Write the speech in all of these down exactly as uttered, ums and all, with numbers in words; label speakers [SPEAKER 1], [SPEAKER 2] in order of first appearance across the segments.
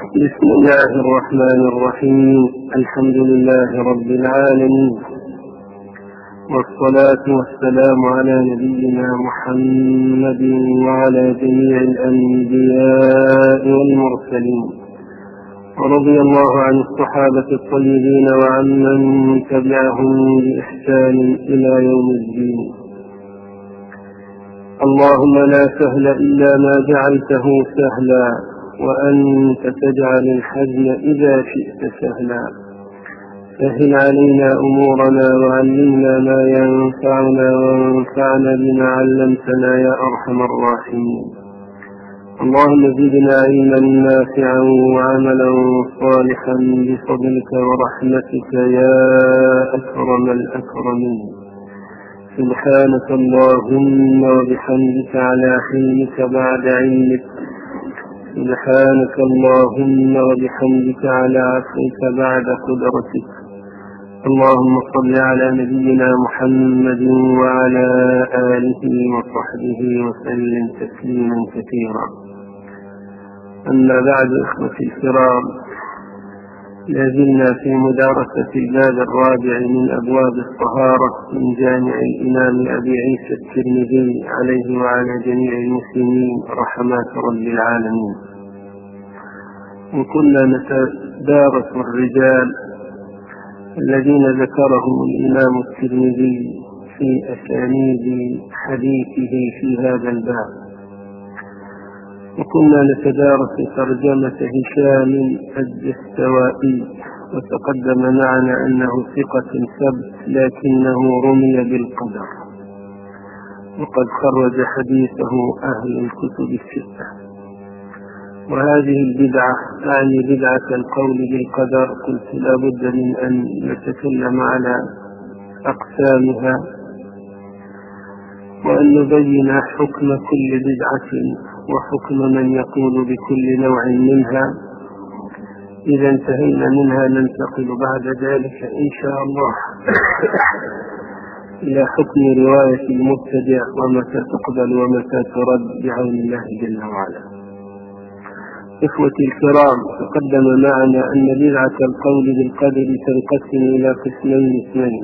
[SPEAKER 1] بسم الله الرحمن الرحيم. الحمد لله رب العالمين، والصلاة والسلام على نبينا محمد وعلى جميع الأنبياء والمرسلين، ورضي الله عن الصحابة الطيبين وعن من تبعهم بإحسان إلى يوم الدين. اللهم لا سهل إلا ما جعلته سهلا، وأنت تجعل الحزن إذا شئت سهلا. سهل علينا أمورنا وعلمنا ما ينفعنا وانفعنا بما علمتنا يا أرحم الراحمين. اللهم زدنا علما نافعا وعملا صالحا بفضلك ورحمتك يا أكرم الأكرمين. سبحانك اللهم وبحمدك على حلمك بعد علمك، سبحانك اللهم وبحمدك على عفوك بعد قدرتك. اللهم صل على نبينا محمد وعلى آله وصحبه وسلم تسليما كثيرا. أما بعد، إخوتي الكرام، لازلنا في مدارسة الباب الرابع من أبواب الطهارة من جامع الإمام أبي عيسى الترمذي عليه وعلى جميع المسلمين رحمات رب العالمين. وكنا نتدارس الرجال الذين ذكرهم الإمام الترمذي في أسانيد حديثه في هذا الباب، وكنا نتدارس ترجمة هشام الدستوائي، وتقدم معنا أنه ثقة ثبت لكنه رمي بالقدر، وقد خرج حديثه أهل الكتب الستة. وهذه البدعة يعني بدعة القول بالقدر قلت لا بد من أن نتكلم على أقسامها، وأن نبين حكم كل بدعة وحكم من يقول بكل نوع منها. إذا انتهينا منها ننتقل بعد ذلك إن شاء الله إلى حكم رواية المبتدع ومتى تقبل ومتى ترد بعون الله جل وعلا. إخوتي الكرام، تقدم معنا أن بدعة القول بالقدر تنقسم إلى قسمين اثنين.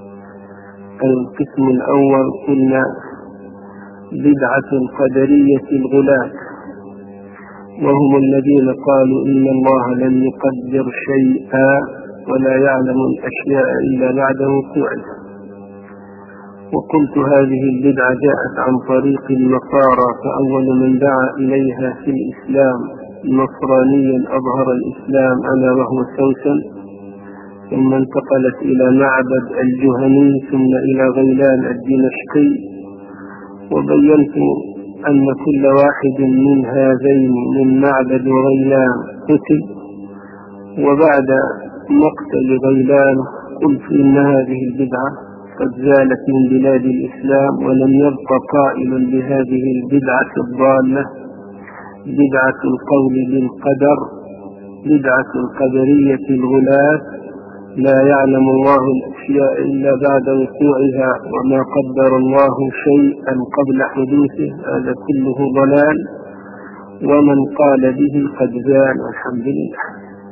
[SPEAKER 1] القسم الأول قلنا بدعة القدرية الغلاة، وهم الذين قالوا إن الله لم يقدر شيئا ولا يعلم الأشياء إلا بعد وقوعها. وقلت هذه البدعة جاءت عن طريق النصارى، فأول من دعا إليها في الإسلام نصرانيا أظهر الإسلام أنا وهو سوسن، ثم انتقلت إلى معبد الجهني ثم إلى غيلان الدمشقي. وبينت أن كل واحد من هذين من معبد وغيلان قتل، وبعد مقتل غيلان قلت إن هذه البدعة قد زالت من بلاد الإسلام، ولم يبق قائل بهذه البدعة الضالة بدعة القول بالقدر، بدعة القدرية الغلاة، لا يعلم الله الأشياء إلا بعد وقوعها، وما قدر الله شيئا قبل حدوثه، هذا كله ضلال، ومن قال به قد زال والحمد لله.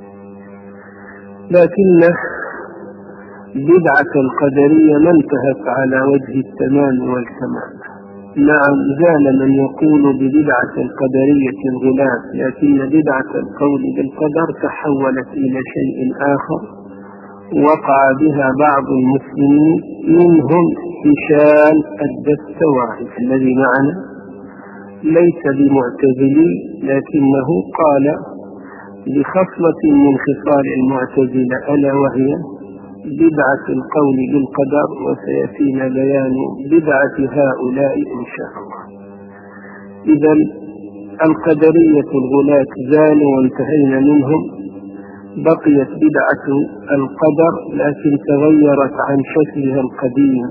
[SPEAKER 1] لكن بدعة القدرية ما انتهت على وجه التمام والكمال. نعم، زال من يقول ببدعة القدرية الغلاة، لكن بدعة القول بالقدر تحولت إلى شيء آخر وقع بها بعض المسلمين، منهم هشام الدستوائي الذي معنا، ليس بمعتزلي لكنه قال بخصلة من خصال المعتزلة، ألا وهي بدعة القول بالقدر، وسيأتينا بيان بدعة هؤلاء إن شاء الله. إذا القدرية الغلاة زالوا وانتهينا منهم، بقيت بدعة القدر لكن تغيرت عن شكلها القديم،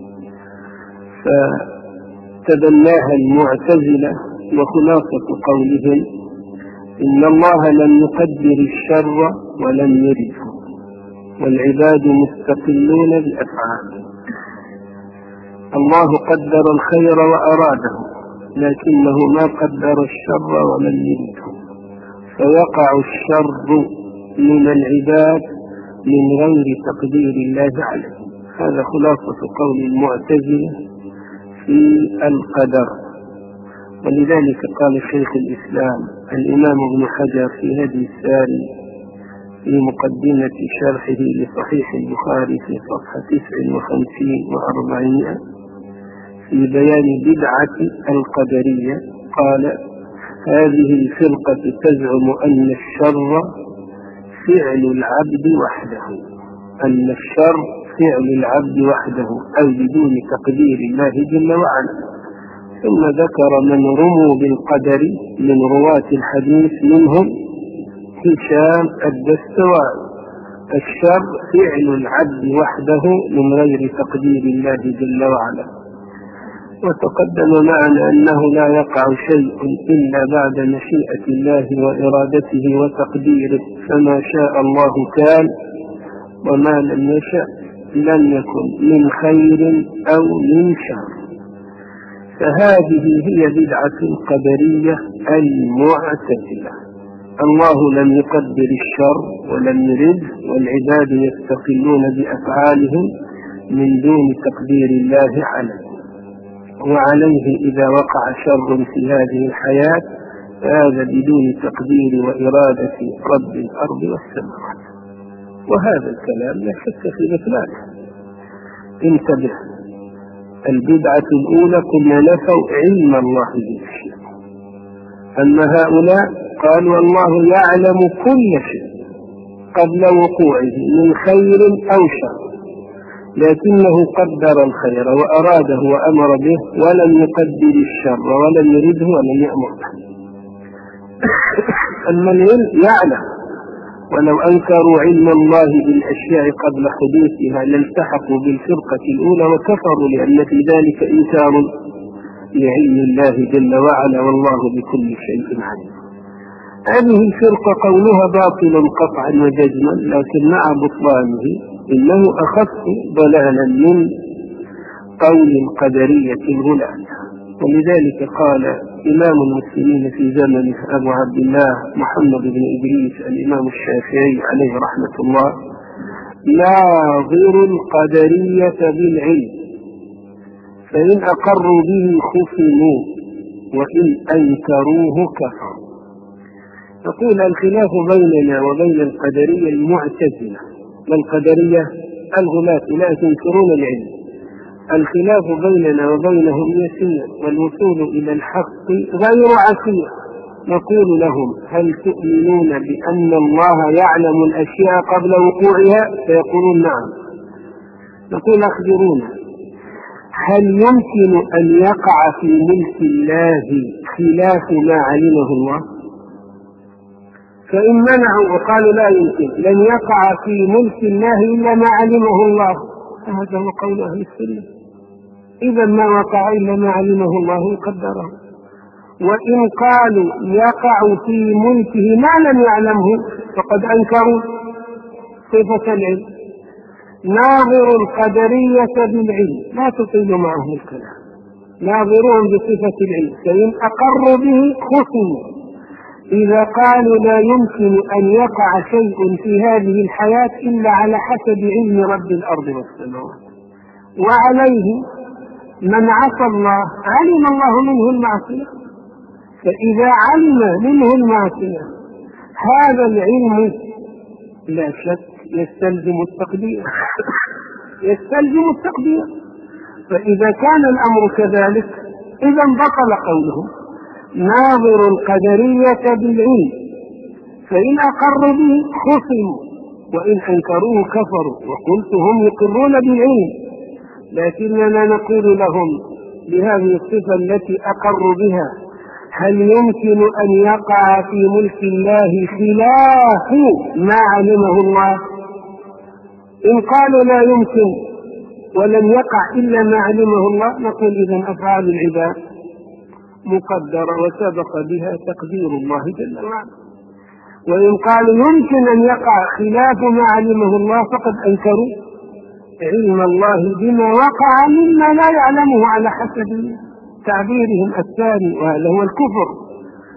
[SPEAKER 1] فتبناها المعتزلة، وخلاصة قولهم إن الله لم يقدر الشر ولم يرده، والعباد مستقلون بأفعاله. الله قدر الخير وأراده، لكنه ما قدر الشر ولم يرده، فيقع الشر من العباد من غير تقدير الله عليه. هذا خلاصة قول المعتزلة في القدر. ولذلك قال شيخ الإسلام الإمام ابن حجر في هدي الساري في مقدمة شرحه لصحيح البخاري في صفحة تسع وخمسين وأربعين في بيان بدعة القدرية، قال: هذه الفرقة تزعم أن الشر فعل العبد وحده، أن الشر فعل العبد وحده أي بدون تقدير الله جل وعلا. ثم ذكر من رموا بالقدر من رواة الحديث منهم هشام الدستوائي: الشر فعل العبد وحده من غير تقدير الله جل وعلا. وتقدم معنا أنه لا يقع شيء إلا بعد مشيئة الله وإرادته وتقديره، فما شاء الله كان وما لم يشأ لم يكن، من خير أو من شر. فهذه هي بدعة القدرية المعتزلة. الله لم يقدر الشر ولم يرد، والعباد يستقلون بأفعالهم من دون تقدير الله عليه، وعليه إذا وقع شر في هذه الحياة فهذا بدون تقدير وإرادة رب الأرض والسماوات. وهذا الكلام لا شك في بطلانه. انتبه، البدعة الأولى كنا نفوا علم الله بالشيء، أما هؤلاء قالوا الله يعلم كل شيء قبل وقوعه من خير أو شر، لكنه قدر الخير وأراده وأمر به ولم يقدر الشر ولم يرده ولم يأمر به. أما العلم يعلم، ولو أنكروا علم الله بالأشياء قبل حدوثها لالتحقوا بالفرقة الأولى وكفروا، لأن في ذلك إنكار لعلم الله جل وعلا، والله بكل شيء عليم. هذه الفرقة قولها باطل قطعا وجزما، لكن مع بطلانه إنه أخف ضلالا من قول القدرية الغلاة. ولذلك قال إمام المسلمين في زمنه أبو عبد الله محمد بن إدريس الإمام الشافعي عليه رحمة الله: ناظر القدرية بالعلم، فإن أقروا به خصموا وإن أنكروه كفروا. يقول: الخلاف بيننا وبين القدرية المعتزلة، والقدرية الغلاة لا ينكرون العلم، الخلاف بيننا وبينهم يسير، والوصول إلى الحق غير عسير. نقول لهم: هل تؤمنون بأن الله يعلم الأشياء قبل وقوعها؟ فيقولون: نعم. نقول: أخبرونا، هل يمكن أن يقع في ملك الله خلاف ما علمه الله؟ فإن منعوا وقالوا لا يمكن، لن يقع في ملك الله إلا ما علمه الله، فهذا هو قول أهل السنة. إذا ما وقع إلا ما علمه الله قدره. وإن قالوا يقع في ملكه ما لم يعلمه فقد أنكروا صفة العلم. ناظر القدرية بالعلم، لا تطيل معهم الكلام، ناظرهم بصفة العلم، فإن أقروا به خصموا. إذا قالوا لا يمكن أن يقع شيء في هذه الحياة إلا على حسب علم رب الأرض والسماوات، وعليه من عصى الله علم الله منه المعصية، فإذا علم منه المعصية هذا العلم لا شك يستلزم التقدير يستلزم التقدير. فإذا كان الأمر كذلك إذا بطل قولهم ناظر القدرية بالعلم، فإن أقروا به خصموا وإن أنكروه كفروا. وقلت هم يقرون بالعلم، لكننا نقول لهم بهذه الصفة التي أقروا بها: هل يمكن أن يقع في ملك الله خلاف ما علمه الله؟ إن قالوا لا يمكن ولم يقع إلا ما علمه الله، نقول إذن أفعال العباد مقدرة وسبق بها تقدير الله جل وعلا. وإن قالوا يمكن أن يقع خلاف ما علمه الله فقد أنكروا علم الله بما وقع مما لا يعلمه على حسب تعبيرهم الثاني، وهذا هو الكفر.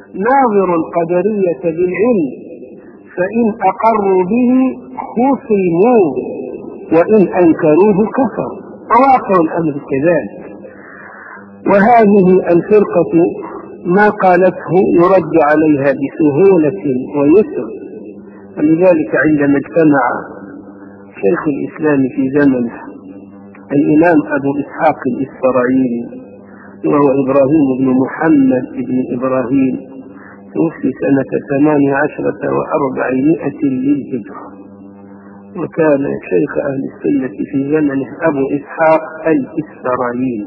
[SPEAKER 1] ناظر القدرية بالعلم، فإن أقروا به خصموا وإن أنكروه كفروا، وواقع الأمر كذلك. وهذه الفرقة ما قالته يرد عليها بسهولة ويسر. ولذلك عندما اجتمع شيخ الإسلام في زمنه الإمام أبو إسحاق الإسفرايني، وهو إبراهيم بن محمد بن إبراهيم، توفي سنة ثمان عشرة وأربعمائة للهجرة، وكان شيخ أهل السنة في زمنه أبو إسحاق الإسفرايني،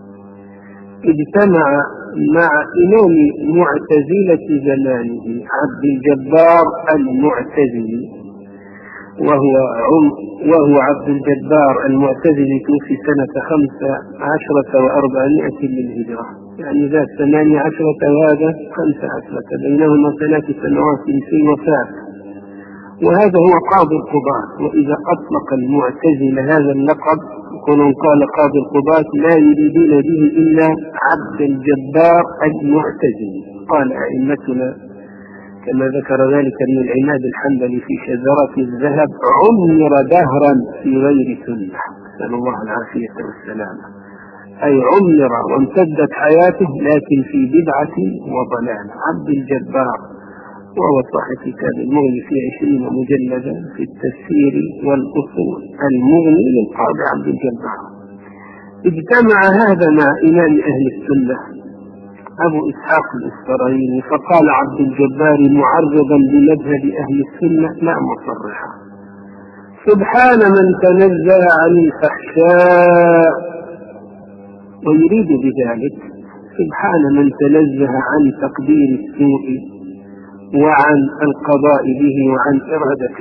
[SPEAKER 1] اجتمع مع إمام معتزلة زمانه عبد الجبار المعتزلي، وهو وهو عبد الجبار المعتزلي توفي سنة خمس عشرة وأربعمائة للهجرة، يعني ذات ثمانية عشرة وهذا خمس عشرة، بينهما ثلاث سنوات في الوفاة. وهذا هو قاضي القضاة. وإذا أطلق المعتزلة هذا اللقب يكون قال قاضي القضاة لا يريدون به إلا عبد الجبار المعتزلي. قال أئمتنا كما ذكر ذلك ابن العماد الحنبلي في شذرات الذهب: عمر دهرا في غير سنة، نسأل الله العافية والسلامة، أي عمر وامتدت حياته لكن في بدعة وضلال. عبد الجبار، وهو صاحب كتاب المغني في عشرين مجلدا في التفسير والأصول، المغني للقاضي عبد الجبار. اجتمع هذا مع إمام أهل السنة أبو إسحاق الإسفرايني، فقال عبد الجبار معرضا بمذهب أهل السنة لا مصرحا: سبحان من تنزه عن الفحشاء، ويريد بذلك سبحان من تنزه عن تقدير السوء وعن القضاء به وعن إرادته.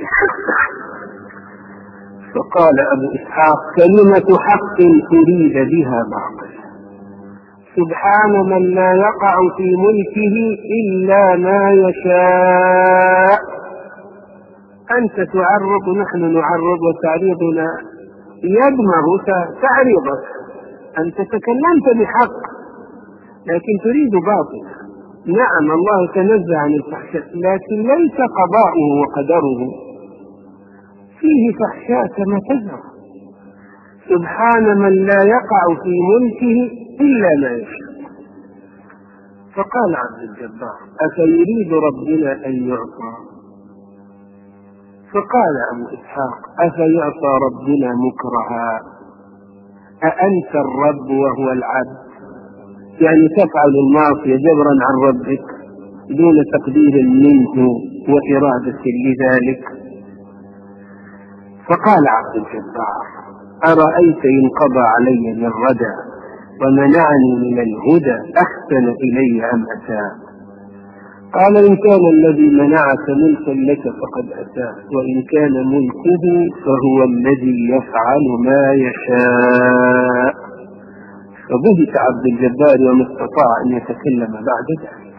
[SPEAKER 1] فقال أبو إسحاق: كلمة حق تريد بها باطل، سبحان من لا يقع في ملكه إلا ما يشاء. أنت تعرض، نحن نعرض، وتعريضنا يدمغ تعريضك. أنت تكلمت بحق لكن تريد باطل. نعم الله تنزه عن الفحشاء، لكن ليس قضاؤه وقدره فيه فحشاء كما تزعم. سبحان من لا يقع في ملكه إلا ما يشاء. فقال عبد الجبار: أفيريد ربنا أن يعطى؟ فقال أبو إسحاق: أفيعطى ربنا مكرها؟ أأنت الرب وهو العبد؟ يعني تفعل المعصية جبرا عن ربك دون تقدير منه وإرادة لذلك. فقال عبد الجبار: أرأيت إن قضى علي من ردى ومنعني من الهدى أحسن إلي أم أساء؟ قال: إن كان الذي منعك ملكا لك فقد أساء، وإن كان ملكه فهو الذي يفعل ما يشاء. فبهت عبد الجبار وما استطاع أن يتكلم بعد ذلك.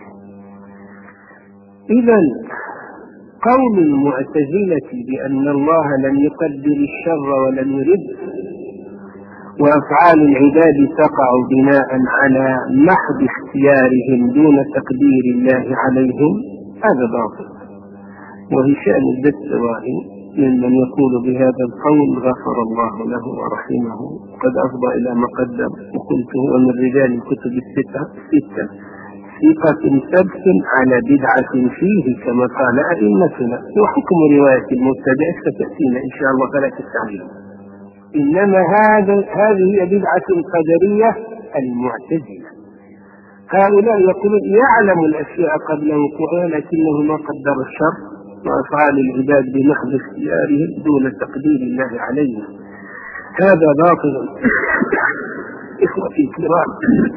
[SPEAKER 1] إذن قول المعتزلة بأن الله لم يقدر الشر ولم يرد، وأفعال العباد تقع بناء على محض اختيارهم دون تقدير الله عليهم، هذا باطل. وهشام الدستوائي ممن يقول بهذا القول غفر الله له ورحمه، قد أفضى إلى ما قدم، وقلت هو من رجال الكتب الستة ستة ثقة ثبت على بدعة فيه كما قال أئمتنا. وحكم رواية المبتدع ستأتينا إن شاء الله فلا تستعجل. إنما هذا هذه هي بدعة قدرية المعتزلة. هؤلاء يقولون يعلم الأشياء قبل وقوعها لكنه ما قدر الشر وأفعال العباد بمحض اختيارهم دون تقدير الله عليهم. هذا باطل إخوتي الكرام،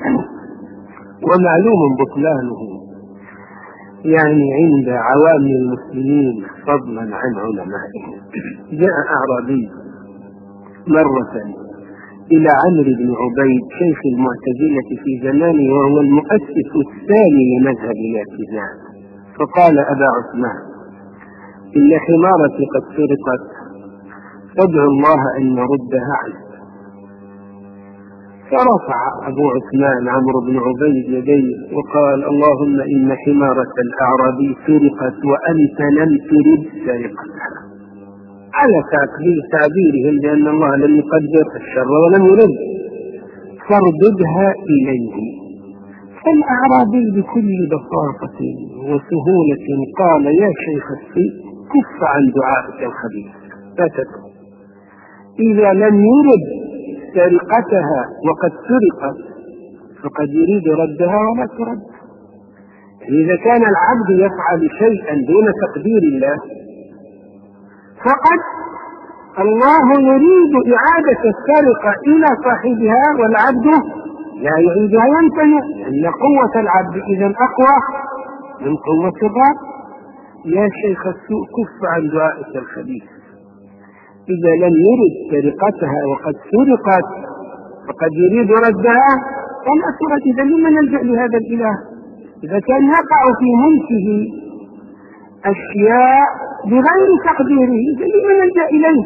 [SPEAKER 1] ومعلوم بطلانه يعني عند عوام المسلمين فضلا عن علمائهم. جاء أعرابي مرة إلى عمرو بن عبيد شيخ المعتزلة في زمانه، وهو المؤسس الثاني لمذهب الاعتزال، فقال: أبا عثمان، إن حمارتي قد سرقت، فادعو الله أن يردها عنك. فرفع أبو عثمان عمرو بن عبيد يديه وقال: اللهم إن حمارة الأعرابي سرقت وأنت لم ترد سرقتها، على تعبيرهم بأن الله لم يقدر الشر ولم يرد، فارددها إليه. فالأعرابي بكل بساطة وسهولة قال: يا شيخ السيء، كف عن دعائك الخبيث، لا تدعو. إذا لم يرد سرقتها وقد سرقت فقد يريد ردها ولا ترد. إذا كان العبد يفعل شيئا دون تقدير الله فقد الله يريد إعادة السرقة إلى صاحبها والعبد لا يعيدها، يمتنع، أن قوة العبد إذا أقوى من قوة الرب. يا شيخ السوء، كف عن دعائك الخبيث. إذا لم يرد سرقتها وقد سرقت فقد يريد ردها فلا ترد. إذا لما نلجأ لهذا الإله؟ إذا كان يقع في ملكه أشياء بغير تقديره إذا لما نلجأ إليه؟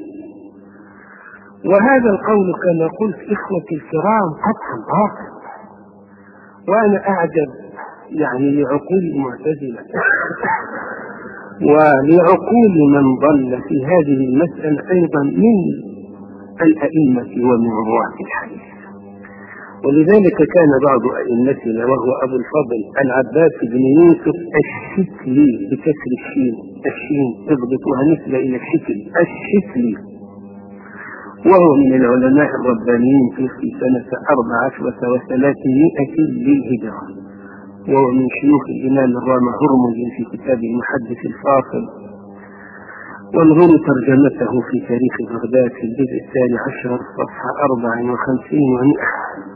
[SPEAKER 1] وهذا القول كما قلت إخوتي الكرام قطعا باطل، وأنا أعجب يعني لعقول المعتزلة ولعقول من ضل في هذه المسألة أيضا من الأئمة ومن رواة الحديث. ولذلك كان بعض أئمتنا وهو أبو الفضل العباس بن يوسف الشكلي بكسر الشين، الشين اضبطوها نسبة إلى الشكل، الشكلي، وهو من العلماء الربانيين في سنة أربع عشرة وثلاثمائة للهجرة، وهو من شيوخ الإمام الرامع هرمز في كتاب المحدث الفاصل، وانظروا ترجمته في تاريخ بغداد في الجزء الثاني عشر صفحة أربع وخمسين ومئة.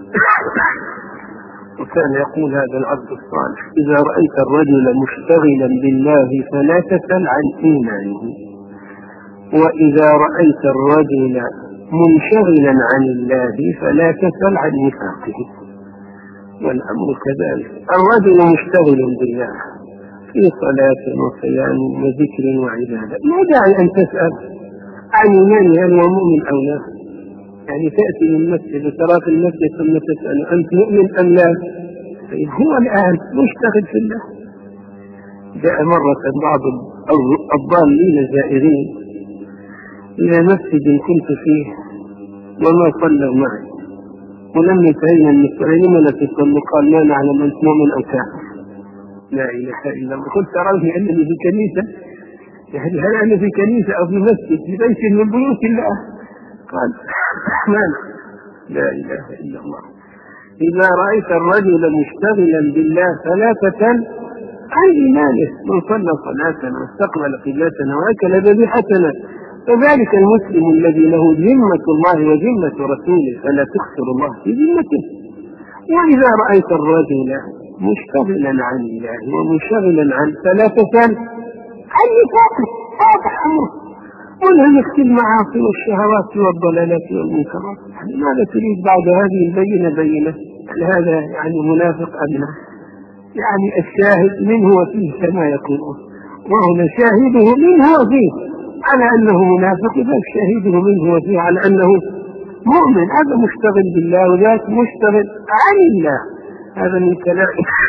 [SPEAKER 1] وكان يقول هذا العبد الصالح: إذا رأيت الرجل مشتغلا بالله فلا تسل عن إيمانه، وإذا رأيت الرجل منشغلا عن الله فلا تسل عن نفاقه. والأمر كذلك، الرجل مشتغل بالله في صلاة وصيام وذكر وعبادة، ما داعي أن تسأل عن إيمانه هل هو مؤمن أو لا. يعني تأتي من المسجد وترى في المسجد ثم تسأل أنت مؤمن أم لا؟ هو الآن مشتغل في الله. جاء مرة بعض الضالين الزائرين إلى مسجد كنت فيه وما صلوا معي، ولم ينتهينا من السؤال: لما لا تصلوا؟ قال: ما نعلم أنت مؤمن أو كافر. لا إله إلا الله. قلت: تروني أنني في كنيسة؟ يعني هل أنا في كنيسة أو في مسجد في بيت من بيوت الله؟ قال: رحمن. لا إله إلا الله. إذا رأيت الرجل مشتغلا بالله فلا تسل عن إيمانه، من صلى صلاتنا واستقبل قبلتنا وأكل ذبيحتنا فذلك المسلم الذي له ذمة الله وذمة رسوله فلا تخسر الله في ذمته. وإذا رأيت الرجل مشتغلا عن الله ومشغلا عن فلا تسل عن نفاقه، واضح أمره، ولم يختل المعاصي والشهوات والضلالات والمنكرات. يعني ماذا تريد بعد هذه البينة بينة؟ هل هذا يعني منافق أم لا؟ يعني الشاهد منه وفيه كما يقولون، وهنا شاهده منه وفيه على أنه منافق، بل شاهده منه وفيه على أنه مؤمن. هذا مشتغل بالله وذاك مشتغل عن الله. هذا من كلام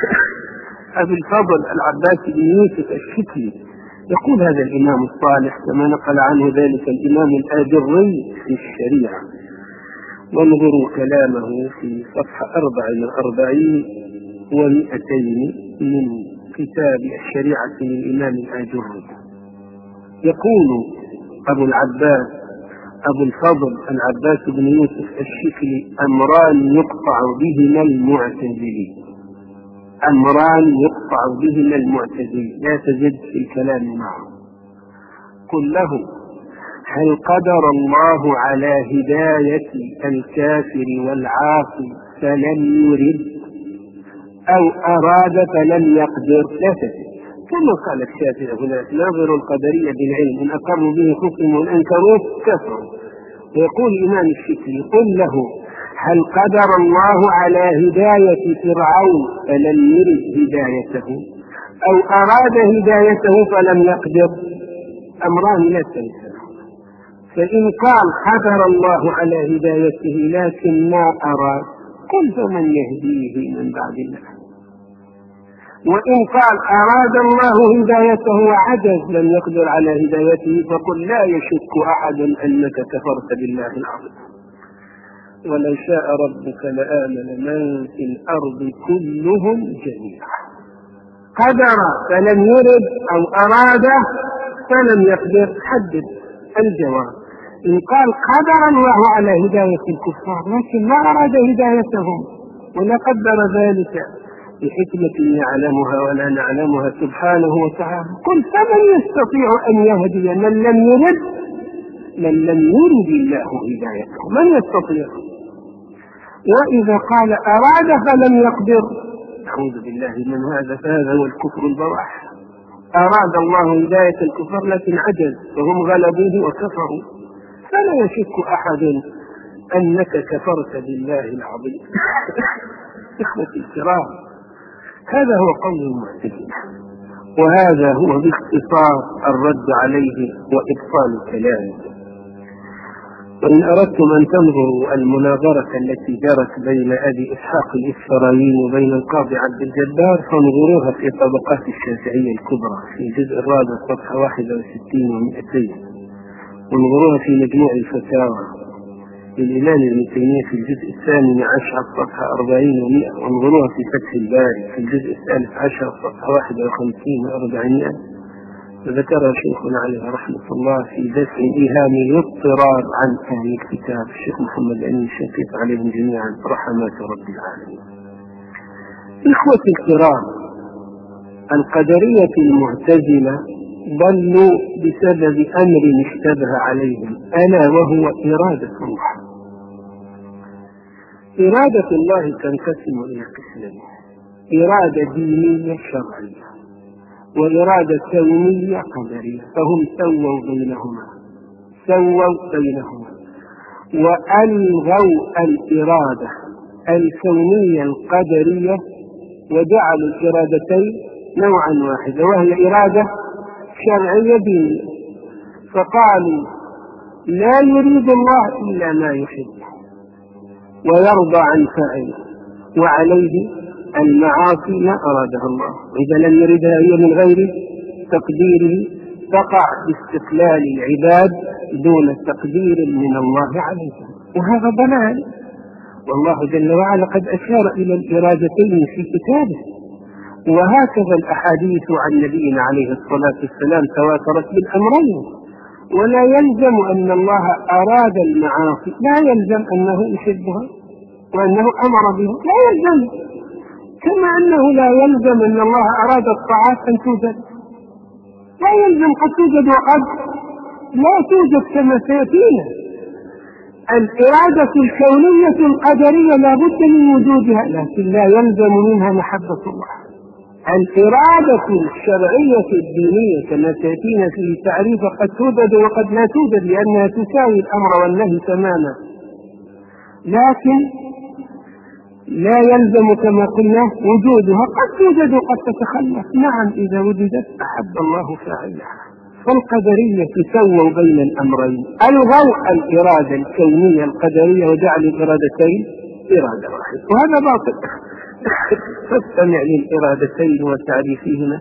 [SPEAKER 1] أبي الفضل العباس بن يوسف الشكلي. يقول هذا الإمام الصالح كما نقل عنه ذلك الإمام الآجري في الشريعة، وانظروا كلامه في صفحة أربع وأربعين ومئتين من كتاب الشريعة للإمام الآجري. يقول أبو العباس أبو الفضل العباس بن يوسف الشكلي: أمران يقطع بهما المعتزلي، أمران يقطع بهما المعتزلي، لا تزد في الكلام معه. قل له: هل قدر الله على هداية الكافر والعاصي فلم يرد، أو أراد فلم يقدر؟ لا تزد. كما قال الشافعي هناك: ناظر القدرية بالعلم، إن أقروا به حكم وإن أنكروه كفروا. ويقول الإمام الشكري: قل له: هل قدر الله على هداية فرعون فلم يرد هدايته، أو أراد هدايته فلم يقدر؟ أمران لا تنسى. فإن قال قدر الله على هدايته لكن ما أراد، قل فمن يهديه من بعد الله. وإن قال أراد الله هدايته وعجز لم يقدر على هدايته، فقل لا يشك أحد أنك كفرت بالله العظيم. ولو شاء ربك لآمن من في الأرض كلهم جميعا. قدر فلم يرد أو أراد فلم يقدر، حدد الجواب. إن قال قدر الله على هداية الكفار لكن ما أراد هدايتهم ولا قدر ذلك بحكمة يعلمها ولا نعلمها سبحانه وتعالى، قل فمن يستطيع أن يهدي من لم يرد من لم يرد الله هدايته؟ من يستطيع؟ وإذا قال أراد فلم يقدر، أعوذ بالله من هذا، فهذا هو الكفر البواح. أراد الله هداية الكفار لكن عجز فهم غلبوه وكفروا، فلا يشك أحد أنك كفرت بالله العظيم. إخوتي الكرام، هذا هو قول المعتزلة، وهذا هو باختصار الرد عليه وإبطال كلامه. وإن أردتم أن تنظروا المناظرة التي جرت بين أبي إسحاق الإسفرايين وبين القاضي عبد الجبار فانظروها في طبقات الشافعية الكبرى في الجزء الرابع صفحة واحد وستين ومئتين، وانظروها في مجموع الفتاوى للإمام ابن تيمية في الجزء الثامن عشر صفحة أربعين ومئة، وانظروها في فتح الباري في الجزء الثالث عشر صفحة واحد وخمسين وأربعمائة، وذكرها شيخنا عليه رحمة الله في دفع إيهام الاضطرار عن أهل الكتاب الشيخ محمد الأمين الشنقيط عليهم جميعا رحمات رب العالمين. إخوتي الكرام، القدرية المعتزلة ضلوا بسبب أمر اشتبه عليهم، ألا وهو إرادة الله. إرادة الله تنقسم إلى قسمين: إرادة دينية شرعية وإرادة كونية قدرية، فهم سووا بينهما سووا بينهما وألغوا الإرادة الكونية القدرية وجعلوا الإرادتين نوعا واحدا، وهي إرادة شرعية دينية. فقالوا لا يريد الله إلا ما يحب ويرضى عن فاعله، وعليه المعاصي ما أرادها الله، وإذا لم يردها هي من غير تقديره تقع باستقلال العباد دون تقدير من الله عليها، وهذا ضلال. والله جل وعلا قد أشار إلى الإرادتين في كتابه، وهكذا الأحاديث عن نبينا عليه الصلاة والسلام تواترت بالأمرين. ولا يلزم أن الله أراد المعاصي، لا يلزم أنه يحبها وأنه أمر بها، لا يلزم، كما أنه لا يلزم أن الله أراد الطاعات أن توجد، لا يلزم، قد توجد وقد لا توجد كما سيأتينا. الإرادة الكونية القدرية لا بد من وجودها، لكن لا يلزم منها محبة الله. الإرادة الشرعية الدينية كما سيأتينا في تعريف قد توجد وقد لا توجد، لأنها تساوي الأمر والنهي تماما، لكن لا يلزم كما قلنا وجودها، قد توجد وقد تتخلف. نعم، إذا وجدت أحب الله فاعلها. فالقدرية سووا بين الأمرين، ألغوا الإرادة الكونية القدرية وجعلوا الإرادتين إرادة واحدة، وهذا باطل. فاستمع للإرادتين وتعريفهما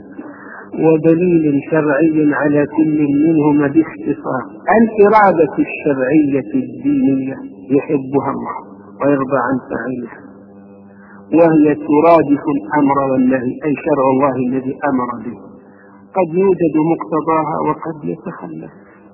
[SPEAKER 1] ودليل شرعي على كل منهما باختصار. الإرادة الشرعية الدينية يحبها الله ويرضى عن فاعلها، وهي ترادف الأمر والنهي، أي شرع الله الذي أمر به. قد يوجد مقتضاها وقد يتخلف،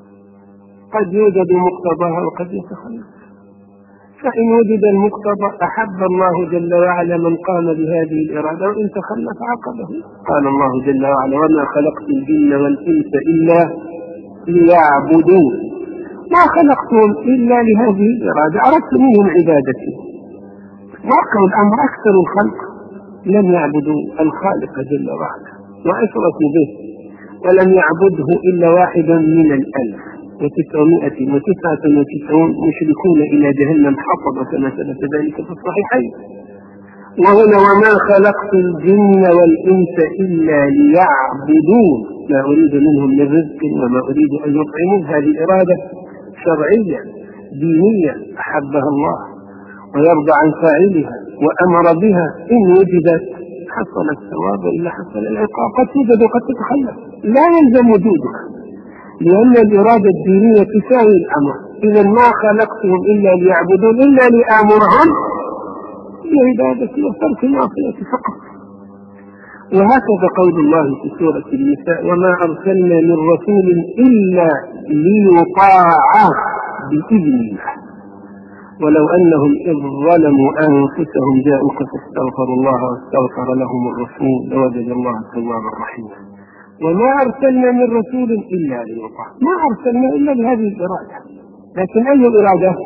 [SPEAKER 1] قد يوجد مقتضاها وقد يتخلف. فإن وجد المقتضى أحب الله جل وعلا من قام بهذه الإرادة، وإن تخلف عقبه. قال الله جل وعلا: وما خلقت الجن والإنس إلا ليعبدون، ما خلقتهم إلا لهذه الإرادة، أردت منهم عبادتي. وقع الأمر أكثر الخلق لم يعبدوا الخالق جل وعلا وأشركوا به، ولم يعبده إلا واحدا من الألف وتسعمائة وتسعة وتسعون مشركون إلى جهنم حطب، كما ثبت ذلك في الصحيحين. وهنا: وما خلقت الجن والإنس إلا ليعبدون، لا أريد منهم من رزق وما أريد أن يطعمون. هذه إرادة شرعية دينية أحبها الله ويرضى عن فاعلها وأمر بها، إن وجدت حصل الثواب وإلا حصل العقاب. قد توجد وقد تتخلف، لا يلزم وجودها، لأن الإرادة الدينية تساوي الأمر. إذا ما خلقتهم إلا ليعبدون إلا لآمرهم بعبادتي وترك معصيتي فقط. وهكذا قول الله في سورة النساء: وما أرسلنا من رسول إلا ليطاع بإذن الله ولو أنهم إذ ظلموا أنفسهم جاءوك فاستغفروا الله واستغفر لهم الرسول لوجد الله توابا رحيما. وما أرسلنا من رسول إلا ليطاع، ما أرسلنا إلا بهذه الإرادة. لكن أي إرادة؟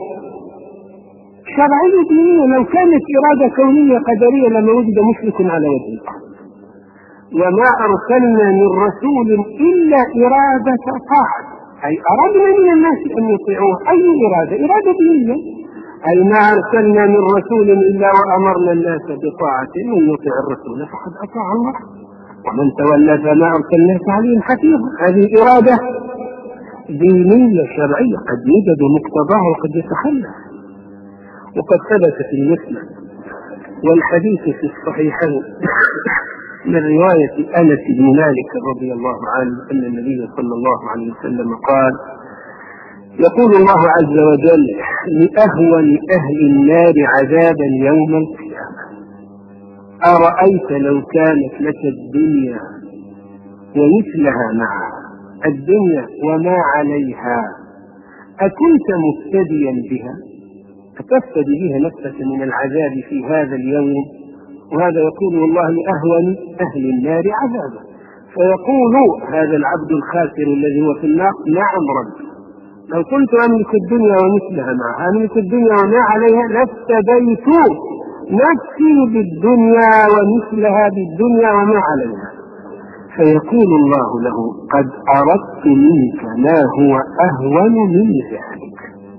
[SPEAKER 1] شرعية دينية. لو كانت إرادة كونية قدرية لما وجد مشرك على وجه الأرض. وما أرسلنا من رسول إلا إرادة طاعة، أي أردنا من الناس أن يطيعوه. أي إرادة؟ إرادة دينية. أي ما أرسلنا من رسول إلا وأمرنا الناس بطاعته، من يطيع الرسول فقد أطاع الله ومن تولى فما أرسلناك عليهم حفيظا. هذه إرادة دينية شرعية قد يوجد مقتضاها وقد يتخلف. وقد ثبت في المسند والحديث في الصحيحين من رواية أنس بن مالك رضي الله عنه أن النبي صلى الله عليه وسلم قال: يقول الله عز وجل لأهون أهل النار عذابا يوم القيامة: أرأيت لو كانت لك الدنيا ومثلها معها، الدنيا وما عليها، أكنت مفتديا بها؟ أتفتدي بها نفسك من العذاب في هذا اليوم؟ وهذا يقول والله لأهون أهل النار عذابا. فيقول هذا العبد الخاسر الذي هو في النار: نعم ربي، لو كنت أملك الدنيا ومثلها معها، أملك الدنيا وما عليها، لافتديت نفسي بالدنيا ومثلها بالدنيا وما عليها. فيقول الله له: قد أردت منك ما هو أهون من ذلك،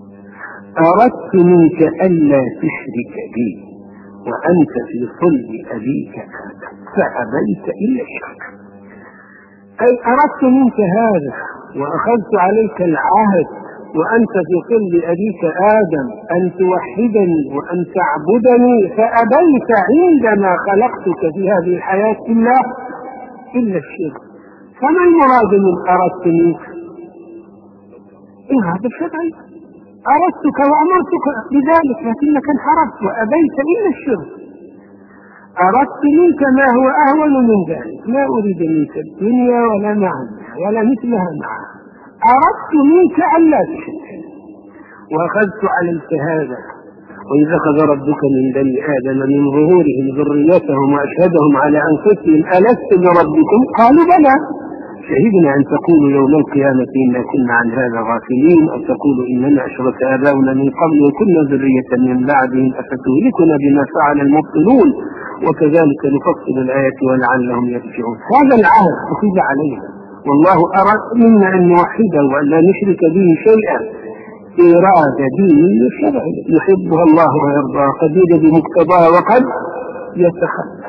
[SPEAKER 1] أردت منك ألا تشرك بي وأنت في صلب أبيك آدم فأبيت إلا الشرك. أي أردت منك هذا وأخذت عليك العهد وأنت في صلب أبيك آدم أن توحدني وأن تعبدني، فأبيت عندما خلقتك في هذه الحياة إلا إلا الشرك. فما المراد من أردت منك؟ إيه هذا الشرعي، أردتك وأمرتك بذلك لكنك انحرفت وأبيت إلا الشرك. أردت منك ما هو أهون من ذلك، لا أريد منك الدنيا ولا معها ولا مثلها معها، أردت منك ألا تشرك وأخذت عليك هذا. وإذا أخذ ربك من بني آدم من ظهورهم ذريتهم وأشهدهم على أنفسهم ألست بربكم قالوا بلى شهدنا أن تقولوا يوم القيامة إنا كنا عن هذا غافلين، أو تقولوا إننا أشرك آباؤنا من قبل وكنا ذرية من بعدهم أفتهلكنا بما فعل المبطلون وكذلك نفصل الآيات ولعلهم يرجعون. هذا العهد أخذ علينا، والله أراد منا أن نوحده وأن لا نشرك به شيئا. إرادة دينية شرعية يحبها الله ويرضاها، قد يوجد مقتضاها وقد يتخلف.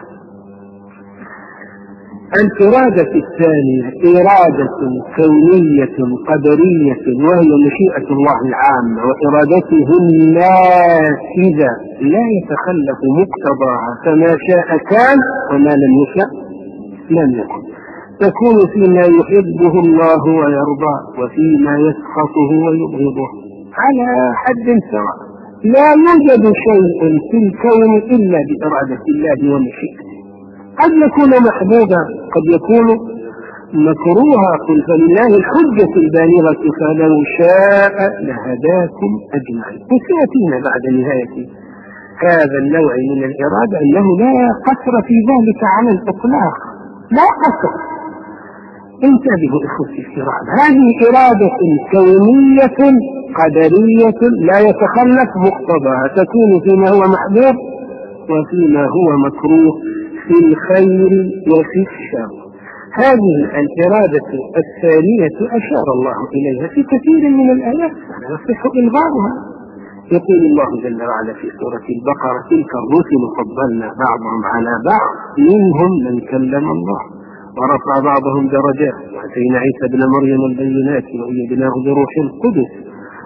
[SPEAKER 1] الإرادة الثانية إرادة كونية قدرية وهي مشيئة الله العامة وإرادته النافذة لا يتخلف مقتضاها، فما شاء كان وما لم يشاء لم يكن. تكون فيما يحبه الله ويرضاه وفيما يسخطه ويبغضه على حد سواء. لا يوجد شيء في الكون إلا بإرادة الله ومشيئته. قد يكون محبوبا قد يكون مكروها، قل فلله الحجة البالغة فلو شاء لهداكم أجمعين. وسيأتينا بعد نهاية هذا النوع من الإرادة أنه لا قصر في ذلك على الإطلاق، لا قصر. انتبهوا إخوتي الكرام، هذه إرادة كونية قدرية لا يتخلف مقتضاها، تكون فيما هو محبوب وفيما هو مكروه، في الخير وفي الشر. هذه الإرادة الثانية أشار الله إليها في كثير من الآيات يصح إلغاؤها. يقول الله جل وعلا في سورة البقرة: تلك الرسل فضلنا بعضهم على بعض منهم من كلم الله ورفع بعضهم درجات وآتينا عيسى ابن مريم البينات وأيدناه بروح القدس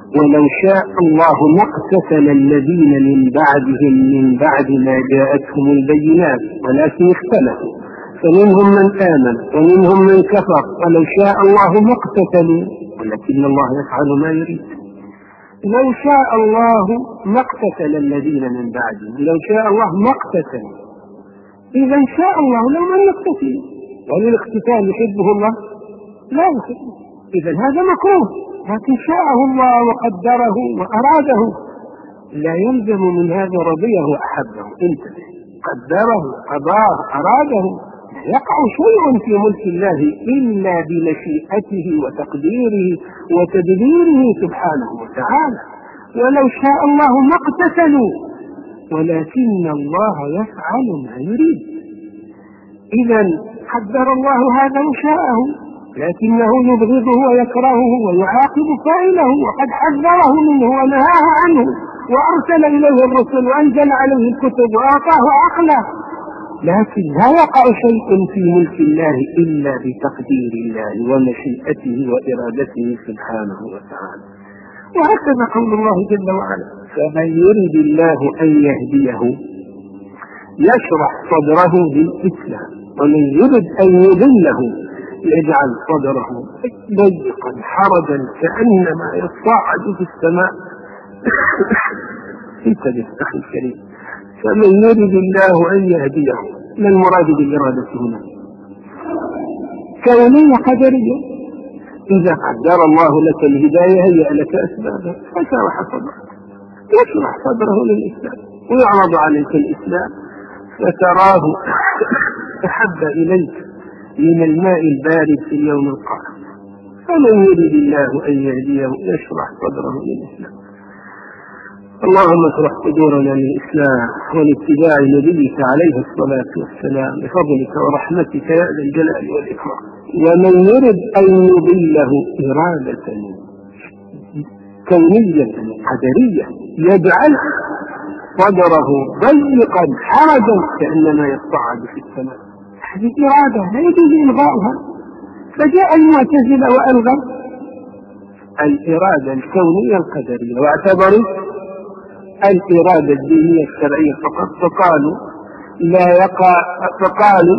[SPEAKER 1] ولو شاء الله ما اقتتل الذين من بعدهم من بعد ما جاءتهم البينات ولكن اختلفوا فمنهم من آمن ومنهم من كفر ولو شاء الله ما اقتتلوا ولكن الله يفعل ما يريد. لو شاء الله ما اقتتل الذين من بعدهم، لو شاء الله ما اقتتلوا، إذا شاء الله لو من يقتتل، يعني الاقتتال يحبه الله؟ لا يحبه، إذا هذا مكروه، لكن شاءه الله وقدره وأراده، لا يلزم من هذا رضيه وأحبه، انتبه، قدره قضاه أراده. يقع شيء في ملك الله إلا بمشيئته وتقديره وتدبيره سبحانه وتعالى. ولو شاء الله ما اقتتلوا ولكن الله يفعل ما يريد. إذا قدر الله هذا وشاءه، لكنه يبغضه ويكرهه ويعاقب فاعله، وقد حذره منه ونهاه عنه وأرسل إليه الرسل وأنزل عليه الكتب وأعطاه عقله. لكن لا يقع شيء في ملك الله إلا بتقدير الله ومشيئته وإرادته سبحانه وتعالى. وهكذا قول الله جل وعلا: فمن يرد الله أن يهديه يشرح صدره للإسلام ومن يرد أن يضله يجعل صدره ضيقا حرجا كأنما يصعد في السماء. انتبه أخي الكريم، فمن يرد الله أن يهديه، ما المراد بالإرادة هنا؟ كونية قدرية، إذا قدر الله لك الهداية هيأ لك أسبابها فشرح صدره، يشرح صدره للإسلام ويعرض عليك الإسلام فتراه أحب إليك من الماء البارد في اليوم القارس. فمن يرد الله أن يهديه يشرح صدره للإسلام. اللهم اشرح صدورنا للإسلام ولاتباع نبيك عليه الصلاة والسلام بفضلك ورحمتك يا ذا الجلال والإكرام. ومن يرد أن يضله إرادة كونية قدرية يجعل صدره ضيقا حرجا كأنما يصعد في السماء. هذه إرادة لا يجوز إلغاؤها، فجاء المعتزلة وألغوا الإرادة الكونية القدرية واعتبروا الإرادة الدينية الشرعية فقط، فقالوا لا يقع فقالوا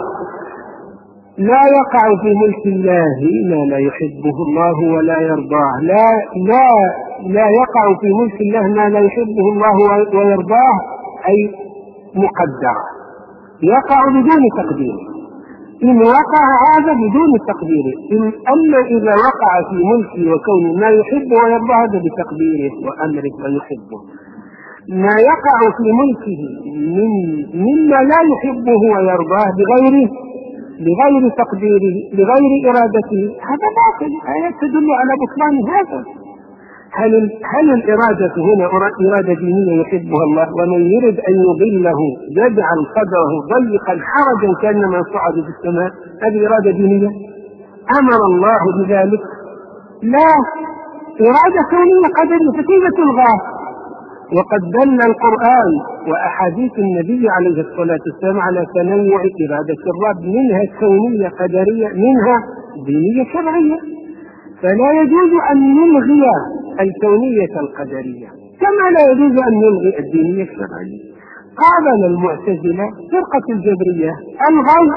[SPEAKER 1] لا يقع في ملك الله ما لا يحبه الله ولا يرضاه، لا لا لا يقع في ملك الله ما لا يحبه الله ويرضاه، أي مقدرة يقع بدون تقديره. إن وقع هذا بدون تقديره، إن أما إذا وقع في ملكه وكونه ما يحبه ويرضاه هذا بتقديره وأمره ويحبه. ما يقع في ملكه من مما لا يحبه ويرضاه بغير بغير تقديره بغير إرادته هذا باطل، آيات تدل على بطلان هذا. هل هل الإرادة هنا إرادة دينية يحبها الله؟ ومن يرد أن يضله يجعل صدره ضيقا حرجا كأنما يصعد في السماء، هذه إرادة دينية أمر الله بذلك؟ لا، إرادة كونية قدرية، فكيف تلغى؟ وقد دل القرآن وأحاديث النبي عليه الصلاة والسلام على تنوع إرادة الرب، منها كونية قدرية منها دينية شرعية، فلا يجوز أن نلغي الكونية القدرية كما لا يجوز أن نلغي الدينية الشرعية. قابل المعتزلة فرقة الجبرية ألغوا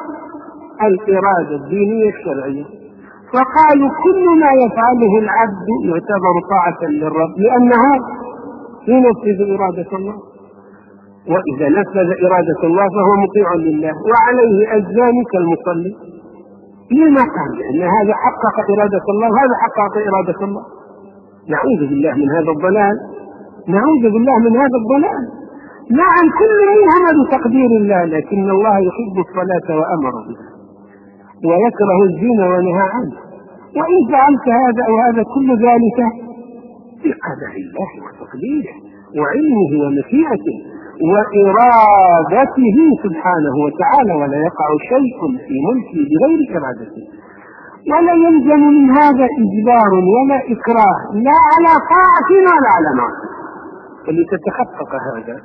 [SPEAKER 1] الإرادة الدينية الشرعية، فقالوا كل ما يفعله العبد يعتبر طاعة للرب لأنه ينفذ إرادة الله، وإذا نفذ إرادة الله فهو مطيع لله وعليه الزاني كالمصلي. لما قال؟ لأن هذا حقق إرادة الله وهذا حقق إرادة الله. نعوذ بالله من هذا الضلال، نعوذ بالله من هذا الضلال. نعم كل منهما بتقدير الله، لكن الله يحب الصلاة وأمر بها ويكره الزنا ونهى عنه، وإن فعلت هذا أو هذا كل ذلك بقدر الله وتقديره وعلمه ومشيئته وإرادته سبحانه وتعالى، ولا يقع شيء في ملكه بغير إرادته. ولا يلزم من هذا إجبار ولا إكراه لا على طاعة ولا على معصية. فلتتحقق هذا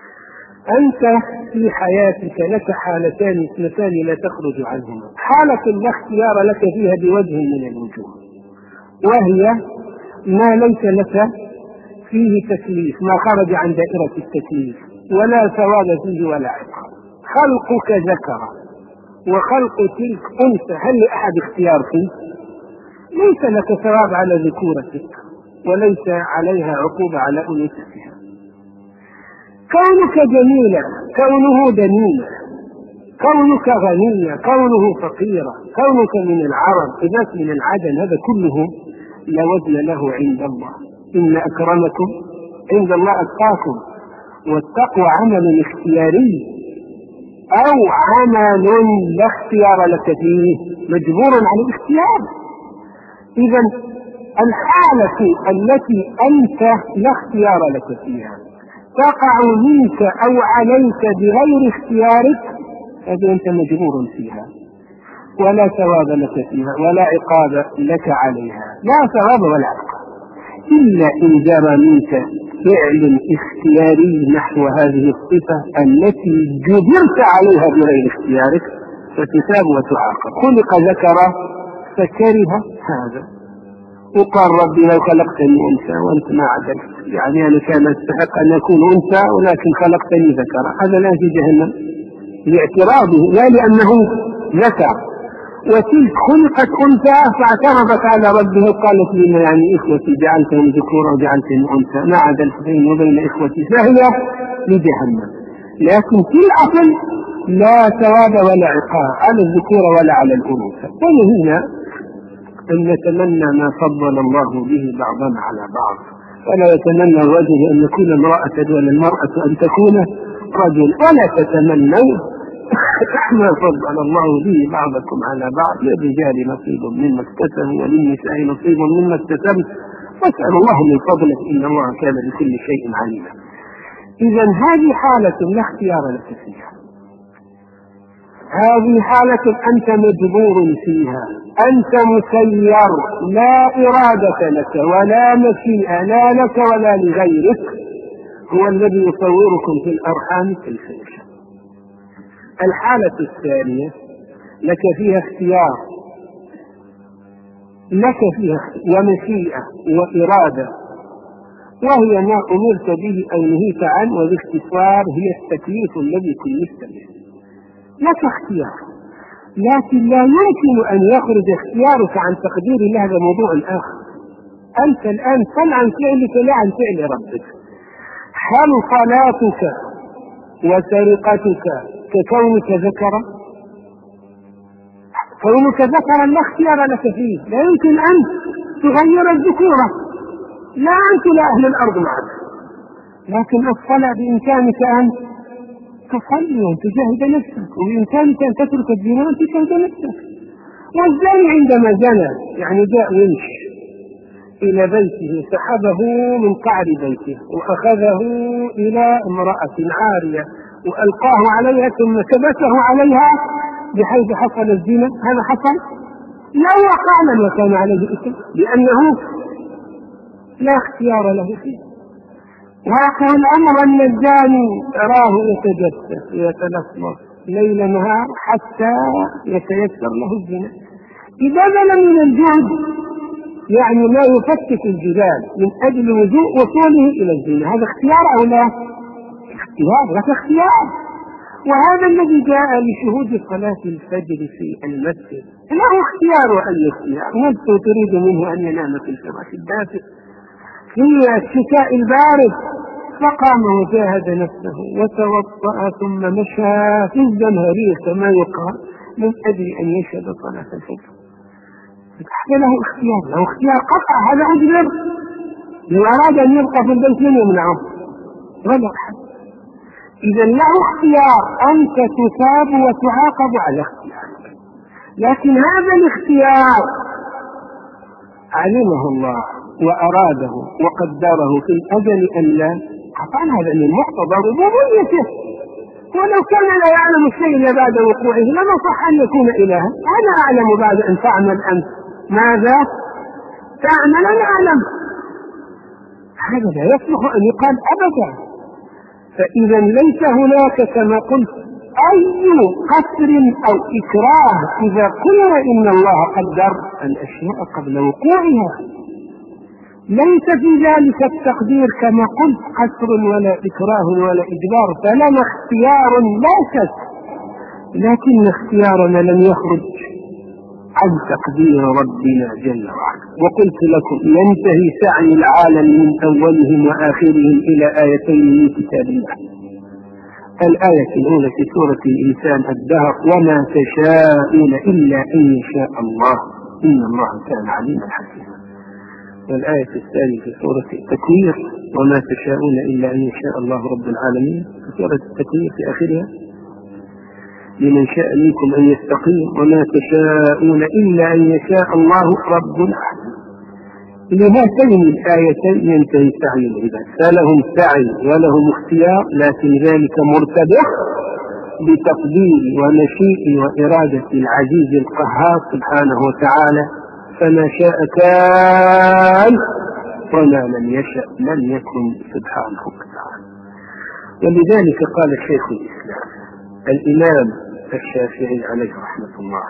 [SPEAKER 1] أنت في حياتك لك حالتان اثنتان لا تخرج عنهما، حالة لا اختيار لك فيها بوجه من الوجوه، وهي ما ليس لك فيه تكليف، ما خرج عن دائرة التكليف، ولا ثواب فيه ولا عقاب. خلقك ذكر وخلق تلك أنثى، هل لأحد اختيار فيه؟ ليس لك ثواب على ذكورتك وليس عليها عقوبة على أنوثتها. كونك جميلة، كونه دنيئة، كونك غنية، كونه فقيرة، كونك من العرب، إذاك من العدن، هذا كله لا وزن له عند الله. إن أكرمكم عند الله أتقاكم. والتقوى عمل اختياري أو عمل لا اختيار لك فيه، مجبور على الاختيار. إذا الحالة التي أنت لا اختيار لك فيها تقع منك أو عليك بغير اختيارك، هذه أنت مجبور فيها، ولا ثواب لك فيها ولا عقاب لك عليها، لا ثواب ولا عقاب، إلا إن جرى منك فعل اختياري نحو هذه الصفة التي جبرت عليها بغير اختيارك، فتثاب وتعاقب. خلق ذكر فكره هذا، وقال ربي لو خلقتني أنثى وأنت ما عدلت، يعني أنا كان أستحق أن أكون أنثى ولكن خلقتني ذكر، هذا الآن في جهنم لاعتراضه لا لأنه ذكر. وتلك خلقت أنثى فاعترضت على ربه وقالت لي يعني إخوتي جعلتهم ذكورا وجعلتهم أنثى، ما عدلت بيني وبين إخوتي، فهي لجهنم. لكن في الأصل لا ثواب ولا عقاب على الذكور ولا على الأنوثة. وهنا أن نتمنى ما فضل الله به بعضنا على بعض، فلا يتمنى الرجل أن يكون امرأة ولا المرأة أن تكون رجل، ولا تتمنوا ما فضل الله به بعضكم على بعض، للرجال نصيب مما اكتسبوا وللنساء نصيب مما اكتسبن واسأل الله من فضله إن الله كان بكل شيء عليما. إذا هذه حالة لا اختيار لك فيها، هذه حالة أنت مجبور فيها، أنت مسير، لا إرادة لك ولا مشيئة لا لك ولا لغيرك، هو الذي يصوركم في الأرحام كيف يشاء. الحالة الثانية لك فيها اختيار، لك فيها ومشيئة وإرادة، وهي ما أمرت به أو نهيت عنه، والاختصار هي التكليف الذي كلفت به. لك اختيار، لكن لا يمكن أن يخرج اختيارك عن تقدير الله، هذا موضوع آخر. أنت الآن صل عن فعلك لا عن فعل ربك. هل صلاتك وسرقتك ككونك ذكرا؟ كونك ذكرا لا اختيار لك فيه، لا يمكن أن تغير الذكورة، لا أنت لا أهل الأرض معك، لكن الصلاة بإمكانك أن تصلي وأن تجاهد نفسك، وبإمكانك أن تترك الزنا وأن تجاهد نفسك. والزاني عندما زنى يعني جاء ونش إلى بيته سحبه من قعر بيته وأخذه إلى امرأة عارية وألقاه عليها ثم كبسه عليها بحيث حصل الزنا، هذا حصل؟ لا وقع لما كان عليه إثم، لأنه لا اختيار له فيه. واقع الأمر أن الزاني تراه يتجسس ويتلصص ليل نهار حتى يتيسر له الزنا، إذا بلغ من الجهد يعني ما يفتك الجبال من أجل وصوله إلى الزنا، هذا اختيار أو لا؟ اختيار، لك اختيار. وهذا الذي جاء لشهود صلاة الفجر في المسجد له اختيار وأي اختيار، نفسه تريد منه أن ينام في الفراش الدافئ في الشتاء البارد، فقام وجاهد نفسه وتوضأ ثم مشى في الزمهرير كما يقال من أجل أن يشهد صلاة الفجر. هذا له اختيار، له اختيار قطع، هذا أجبر. لو أراد أن يبقى في البيت من يمنعه ولا أحد. إذا له اختيار، أنت تثاب وتعاقب على اختيارك، لكن هذا الاختيار علمه الله وأراده وقدره في الأجل أن لا طبعا هذا من مقتضى ربوبيته، ولو كان لا يعلم الشيء إلا بعد وقوعه لما صح أن يكون إلها. أنا أعلم بعد أن تعمل أنت ماذا تعمل، أنا أعلم، هذا لا يصلح أن يقال أبدا. فإذا ليس هناك كما قلت أي قصر أو إكراه إذا قلنا إن الله قدر الأشياء قبل وقوعها، ليس في ذلك التقدير كما قلت قسر ولا إكراه ولا إجبار، فلنا اختيار لا شك، لكن اختيارنا لم يخرج عن تقدير ربنا جل وعلا. وقلت لكم ينتهي سعي العالم من أولهم وآخرهم إلى آيتين من كتاب الله. الآية الأولى في سورة الإنسان الدهر وما تشاءون إلا أن يشاء الله إن الله كان عليما حكيما. والآية الثانية في سورة التكوير وما تشاءون إلا أن يشاء الله رب العالمين في سورة التكوير في آخرها لمن شاء منكم أن يستقيم وما تشاءون إلا أن يشاء الله رب العالمين. لهاتين الآيتين ينتهي سعي العباد، فلهم سعي ولهم اختيار، لكن ذلك مرتبط بتقدير ومشيئة وإرادة العزيز القهار سبحانه وتعالى، فما شاء كان وما لم يشأ لم يكن سبحانه وتعالى. ولذلك قال الشيخ الإسلام الإمام الشافعي عليه رحمة الله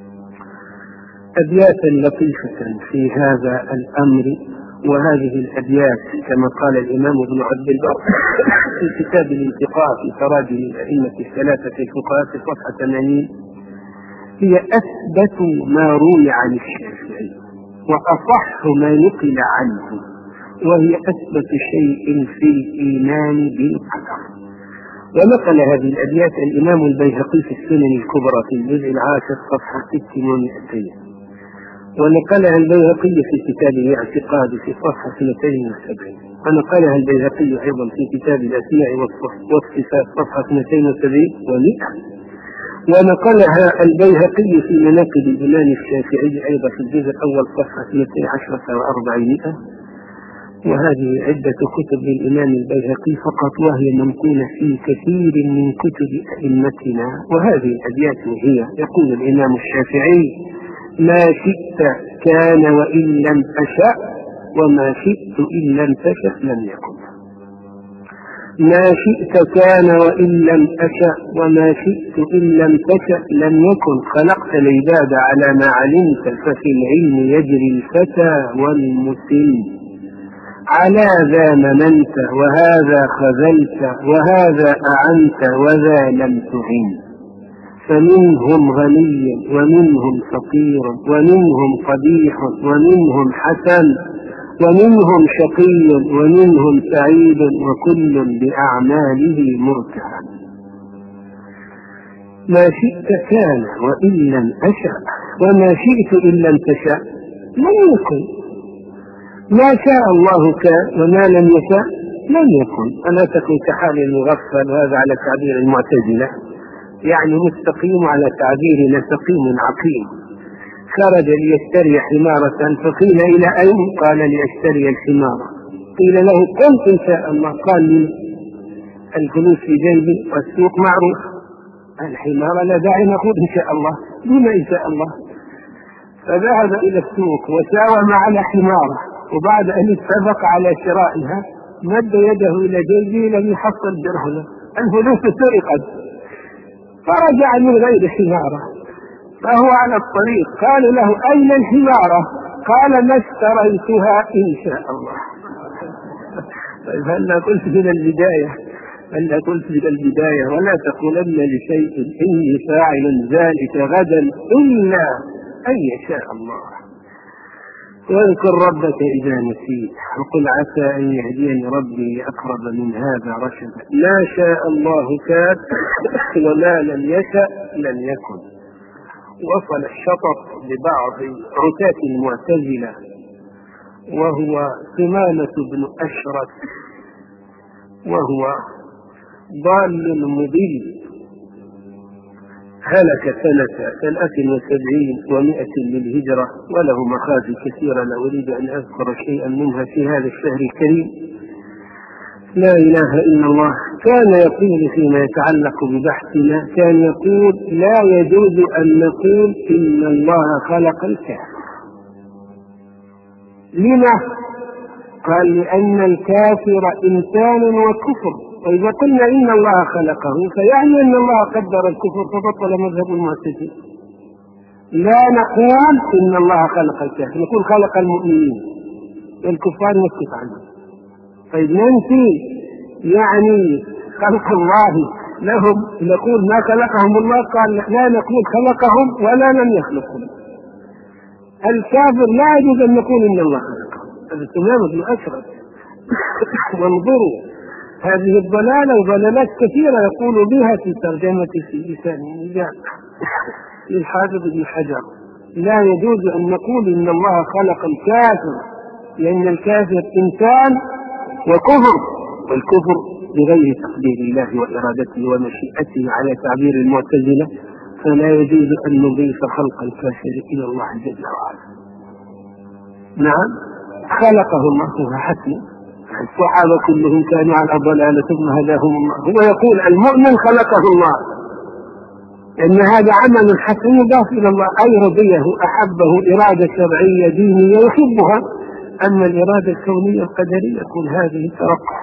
[SPEAKER 1] أبياتا لطيفة في هذا الأمر، وهذه الأبيات كما قال الإمام ابن عبد البر في كتاب الانتقاء في تراجم الأئمة الثلاثة الفقهاء في صفحة ثمانين هي أثبت ما روي عن الشافعي وأصح ما نقل عنه، وهي أثبت شيء في الإيمان بالقدر. ونقل هذه الأبيات الإمام البيهقي في السنن الكبرى في الجزء العاشر صفحة ست ومئتين، ونقلها البيهقي في كتابه اعتقاد في صفحة اثنتين وسبعين، ونقلها البيهقي أيضا في كتاب الأسماء والصفات صفحة اثنتين وسبعين ومئة، ونقلها البيهقي في مناقب الإمام الشافعي أيضا في الجزء الأول صفحة اثنتين عشرة وأربعمائة. وهذه عدة كتب للإمام البيهقي فقط، وهي منقولة في كثير من كتب أئمتنا. وهذه الأبيات هي يقول الإمام الشافعي ما شئت كان وإن لم أشأ وما شئت إن لم تشأ لم يكن. ما شئت كان وإن لم أشأ وما شئت إن لم تشأ لم يكن. خلقت العباد على ما علمت ففي العلم يجري الفتى والمسن. على ذا مننت وهذا خذلت وهذا أعنت وذا لم تعن. فمنهم غني ومنهم فقير ومنهم قبيح ومنهم حسن ومنهم شقي ومنهم سعيد وكل بأعماله مرتهن. ما شئت كان وإن لم أشأ وما شئت إن لم تشأ لم يكن. ما شاء الله كان وما لم يشاء لم يكن. ألا تكن كحال المغفل، وهذا على تعبير المعتزلة، يعني مستقيم على تعبيرنا سقيم عقيم. خرج ليشتري حمارة فقيل إلى أين؟ قال لأشتري الحمارة. قيل له قم إن شاء الله، قال لي الفلوس في جيبي والسوق معروف، الحمارة لا داعي نقول إن شاء الله، دون إن شاء الله. فذهب إلى السوق وساوم على حمارة، وبعد أن اتفق على شرائها مد يده إلى جيبه لم يحصل درهما، الفلوس سرقت، فرجع من غير حمارة. فهو على الطريق قالوا له أين الحمارة؟ قال ما اشتريتها إن شاء الله. فهلا قلت من البداية هلا قلت من البداية ولا تقولن لشيء إني فاعل ذلك غدا إلا أن يشاء الله. واذكر ربك إذا نسيت وقل عسى أن يهديني ربي أقرب من هذا رشدا. ما شاء الله كان وما لم يشأ لم يكن. وصل الشطط لبعض عتاة المعتزلة وهو ثمامة بن أشرف، وهو ضال مضل، هلك سنة ثلاث وسبعين ومائة للهجرة، وله مخازي كثيرة لا أريد أن أذكر شيئا منها في هذا الشهر الكريم. لا إله إلا الله. كان يقول فيما يتعلق ببحثنا، كان يقول لا يجوز أن نقول إن الله خلق الكافر. لما؟ قال لأن الكافر إنسان وكفر، وإذا قلنا إن الله خلقه فيعني أن الله قدر الكفر فبطل مذهب المعتزلة. لا نقول إن الله خلق الكافر، نقول خلق المؤمنين، والكفار نسكت عنهم. طيب ننسي يعني خلق الله لهم، نقول ما خلقهم الله؟ قال لا نقول خلقهم ولا لم يخلقهم. الكافر لا يجوز أن نقول إن الله خلقهم، هذا تمام بن أشرف. وانظروا هذه الضلالة وضلالات كثيرة يقول بها في ترجمة في لسان النجاة للحافظ ابن حجر. لا يجوز أن نقول إن الله خلق الكافر، لأن الكافر إنسان وكفر، والكفر بغير تقدير الله وإرادته ومشيئته على تعبير المعتزلة، فلا يجوز أن نضيف خلق الكافر إلى الله جل وعلا. نعم خلقه الله هو حسن، الصحابة كلهم كانوا على ضلالة ثم هداهم الله. هو يقول المؤمن خلقه الله، إن هذا عمل حسن يضاف إلى الله، أي رضيه أحبه إرادة شرعية دينية يحبها. أما الإرادة الكونية القدرية يقول هذه ترقى.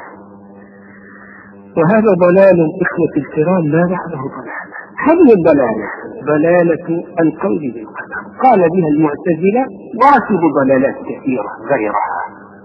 [SPEAKER 1] وهذا ضلال إخوة الكرام لا بعده ضلال. هذه الضلالة ضلالة القول بالقدر قال بها المعتزلة، وركبوا ضلالات كثيرة غيرها.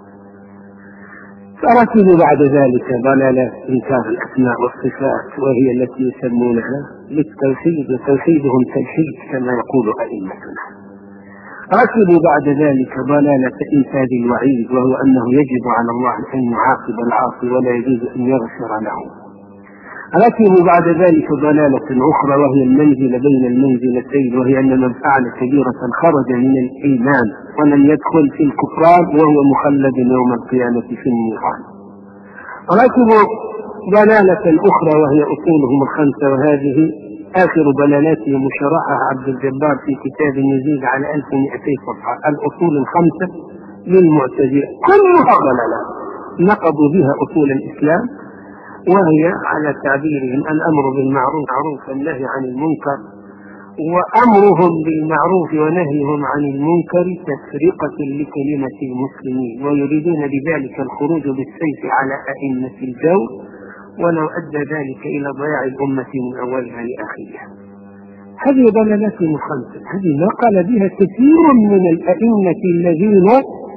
[SPEAKER 1] فركبوا بعد ذلك ضلالات إنكار الأسماء والصفات، وهي التي يسمونها للتوحيد، وتوحيدهم توحيد كما يقول أئمتنا. ركبوا بعد ذلك ضلالة إنفاذ الوعيد، وهو أنه يجب على الله أن يعاقب العاصي ولا يجوز أن يغفر له. ركبوا بعد ذلك ضلالة أخرى وهي المنزلة بين المنزلتين، وهي أن من فعل كبيرة خرج من الإيمان ولم يدخل في الكفران وهو مخلد يوم القيامة في النيران. ركبوا ضلالة أخرى وهي أصولهم الخمسة، وهذه آخر ضلالاتهم شرحها عبد الجبار في كتاب يزيد على ألف ومئتين صفحة، الأصول الخمسة للمعتزلة، كلها ضلالات نقضوا بها أصول الإسلام، وهي على تعبيرهم الأمر بالمعروف والنهي عن المنكر، وأمرهم بالمعروف ونهيهم عن المنكر تفرقة لكلمة المسلمين، ويريدون بذلك الخروج بالسيف على أئمة الجور، ولو أدى ذلك إلى ضياع الأمة من أولها لآخرها. هذه ضلالات خمسة، هذه نقل بها كثير من الأئمة الذين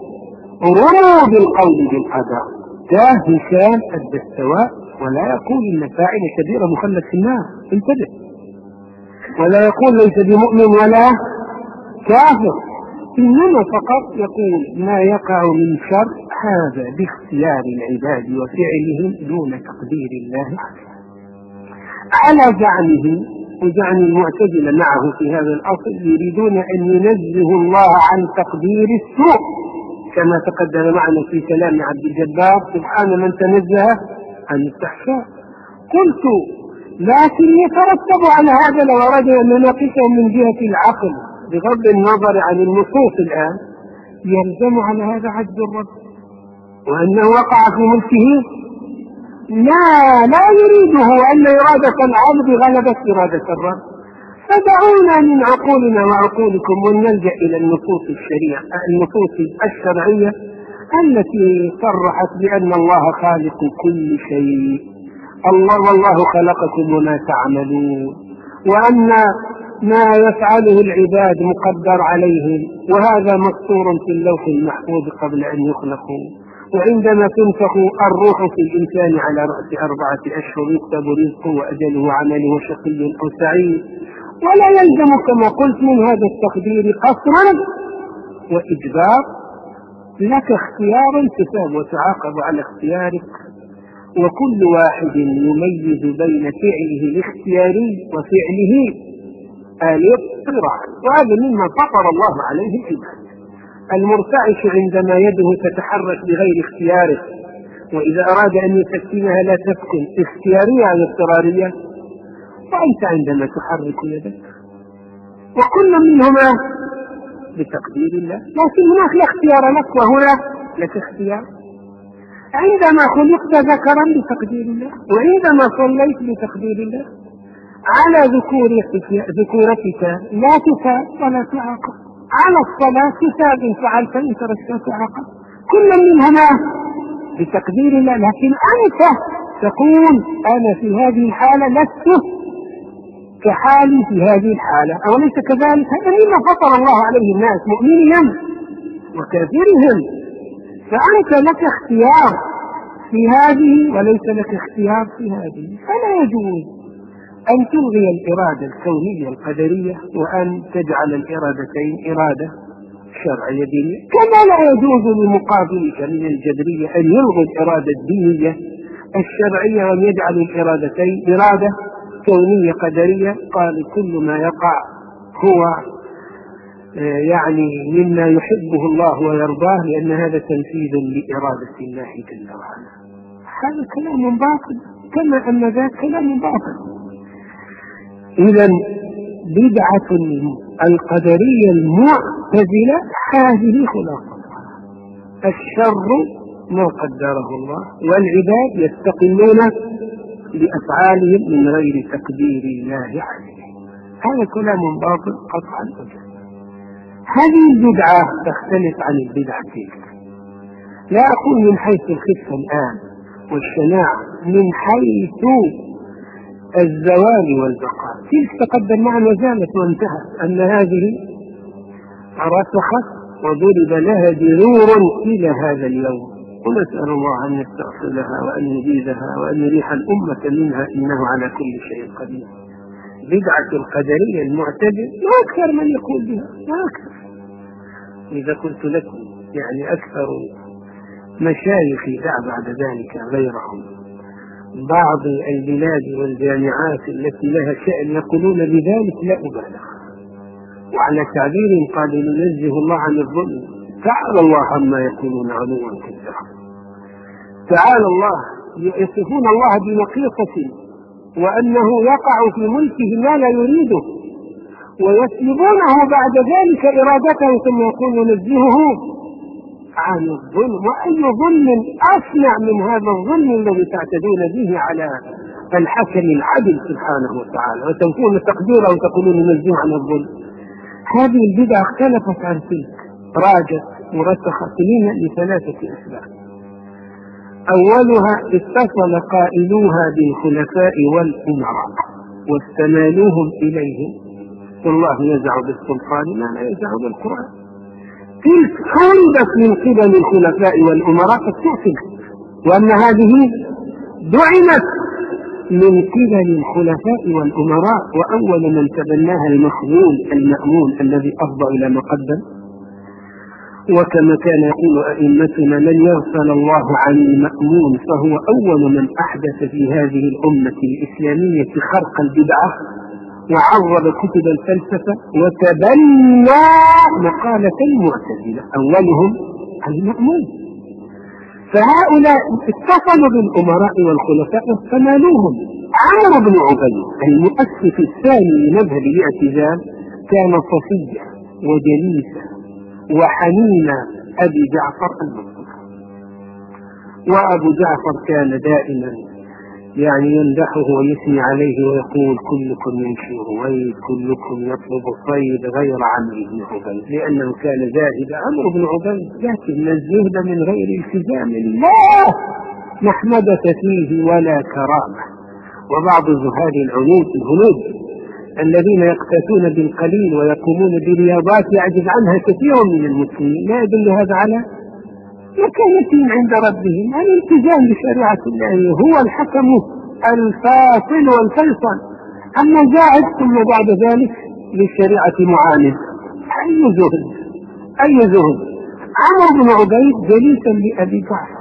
[SPEAKER 1] رموا بالقول بالقدر، كهشام الدستواء، ولا يقول إن فاعل كبيرة مخلد في النار، انتبه، ولا يقول ليس بمؤمن ولا كافر، إنما فقط يقول ما يقع من شر هذا باختيار العباد وفعلهم دون تقدير الله عليه. على زعمه وزعم المعتزلة معه في هذا الأصل يريدون أن ينزهوا الله عن تقدير السوء، كما تقدم معنا في كلام عبد الجبار سبحان من تنزه عن الفحشاء. قلت لكن يترتب على هذا لو أردنا أن نناقشه من جهة العقل بغض النظر عن النصوص الآن، يلزم على هذا عجز الرب، وأنه وقع في ملكه لا لا يريده أن إرادة العبد غلبت إرادة الرب. فدعونا من عقولنا وعقولكم ونلجأ إلى النصوص الشريعة النصوص الشرعية التي صرحت بأن الله خالق كل شيء، الله والله خلقكم وما تعملون، وأن ما يفعله العباد مقدر عليهم، وهذا مسطور في اللوح المحفوظ قبل أن يخلقوا. وعندما تنفخ الروح في الإنسان على رأس أربعة أشهر يكتب رزقه وأجله وعمله وشقي أو سعيد، ولا يلزم كما قلت من هذا التقدير قصرا وإجبار، لك اختيار تثاب وتعاقب على اختيارك، وكل واحد يميز بين فعله الاختياري وفعله الاضطراري، وهذا مما فطر الله عليه العباد. المرتعش عندما يده تتحرك بغير اختياره، وإذا أراد أن يسكنها لا تسكن اختيارية أو اضطرارية، وأنت عندما تحرك يدك، وكل منهما بتقدير الله، لكن هناك لا اختيار لك وهنا لك اختيار. عندما خلقت ذكرا بتقدير الله، وعندما صليت بتقدير الله، على ذكورتك لا تثاب ولا تعاقب، على الصلاة تثاب إن فعلت إن تركت تعاقب، كل منهما بتقدير الله. لكن أنت تقول أنا في هذه الحالة لست كحالي في هذه الحالة، أوليس كذلك؟ هذا مما فطر الله عليه الناس مؤمنهم وكافرهم، فأنت لك اختيار في هذه وليس لك اختيار في هذه، فلا يجوز أن تلغي الإرادة الكونية القدرية وأن تجعل الإرادتين إرادة شرعية دينية، كما لا يجوز لمقابلك من الجبرية أن يلغي الإرادة الدينية الشرعية وأن يجعل الإرادتين إرادة كونية قدرية. قال كل ما يقع هو يعني مما يحبه الله ويرضاه، لأن هذا تنفيذ لإرادة الله جل وعلا. هذا كلام باطل كما أن ذاك كلام باطل. إذا بدعة القدرية المعتزلة هذه خلاصتها: الشر ما قدره الله، والعباد يستقلون بأفعالهم من غير تقدير الله عليه. هذا كلام باطل قطعا وجل. هذه البدعة تختلف عن البدعة تلك، لا أقول من حيث الخفة الآن والشناعة، من حيث الزوال والبقاء. تلك تقدم معنا وزالت وانتهت، أن هذه رسخت وضرب لها جذور إلى هذا اليوم، ونسأل الله أن يستأصلها وأن يجيزها وأن يريح الأمة منها، إنه على كل شيء قدير. بدعة القدرية المعتدل لا أكثر من يقول بها، لا أكثر. إذا قلت لكم يعني أكثر مشايخ دع بعد ذلك غيرهم بعض البلاد والجامعات التي لها شأن يقولون بذلك لا أبالغ. وعلى تعبير قال ننزه الله عن الظلم، تعالى الله عما يقولون علوا كبيرا. تعالى الله، يصفون الله بنقيصة وأنه يقع في ملكه ما لا يريده، ويسلبونه بعد ذلك إرادته، ثم يقول ننزهه عن الظلم. وأي ظلم أصنع من هذا الظلم الذي تعتدون به على الحكم العدل سبحانه وتعالى، وتنفون تقديره وتقولون ننزه عن الظلم. هذه البدعة اختلفت عن تلك، راجت ورسخت منها لثلاثة أسباب. أولها اتصل قائلوها بالخلفاء والأمراء واستمالوهم إليهم، والله يزع بالسلطان ما لا يزع بالقرآن. تلك خلدت من قبل الخلفاء والأمراء فاستعصلت، وأن هذه دعمت من قبل الخلفاء والأمراء، وأول من تبناها المخذول المأمون الذي أفضى إلى ما قدم. وكما كان يقول أئمتنا: لن يغفل الله عن المأمون، فهو أول من أحدث في هذه الأمة الإسلامية خرق البدعة، وعرض كتب الفلسفة، وتبنى مقالة المعتزلة، أولهم المأمون. فهؤلاء اتصلوا بالأمراء والخلفاء واستمالوهم. عمرو بن عبيد المؤسس الثاني لمذهب الاعتزال كان صفيا وجليسا وحنين أبي جعفر المنصور، وأبو جعفر كان دائما يعني يمدحه ويثني عليه ويقول: كلكم يمشي رويد، كلكم يطلب الصيد غير عمرو بن عبيد، لأنه كان زاهد عمرو بن عبيد، لكن الزهد من غير التزام الله محمدة فيه ولا كرامة. وبعض زهاد العنود الهنود الذين يقتاتون بالقليل ويقومون برياضات يعجز عنها كثير من المسلمين، لا يدل هذا على مكانتهم عند ربهم. الالتزام بشريعة الله هو الحكم الفاصل والفيصل، أما زاعد ثم بعد ذلك للشريعة معاند، أي زهد أي زهد. عمرو بن عبيد جليسا لأبي جعفر.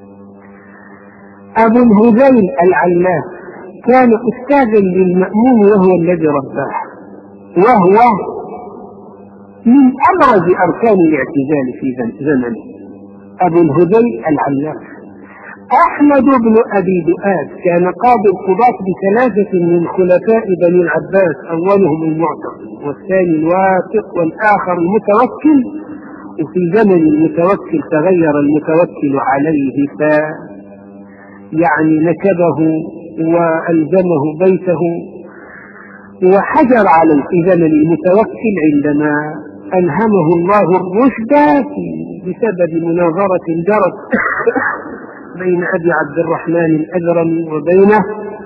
[SPEAKER 1] أبو الهذيل العلاف كان أستاذا للمأمون وهو الذي رباه، وهو من أبرز أركان الاعتزال في زمنه. أبو الهذيل العلاف. أحمد بن أبي دؤاد كان قاضي القضاة بثلاثة من خلفاء بني العباس، أولهم المعتصم والثاني الواثق والآخر المتوكل. وفي زمن المتوكل تغير المتوكل عليه ف يعني نكبه وألزمه بيته وحجر عليه في زمن المتوكل، عندما ألهمه الله الرشد بسبب مناظرة جرت بين أبي عبد الرحمن الأذرم وبينه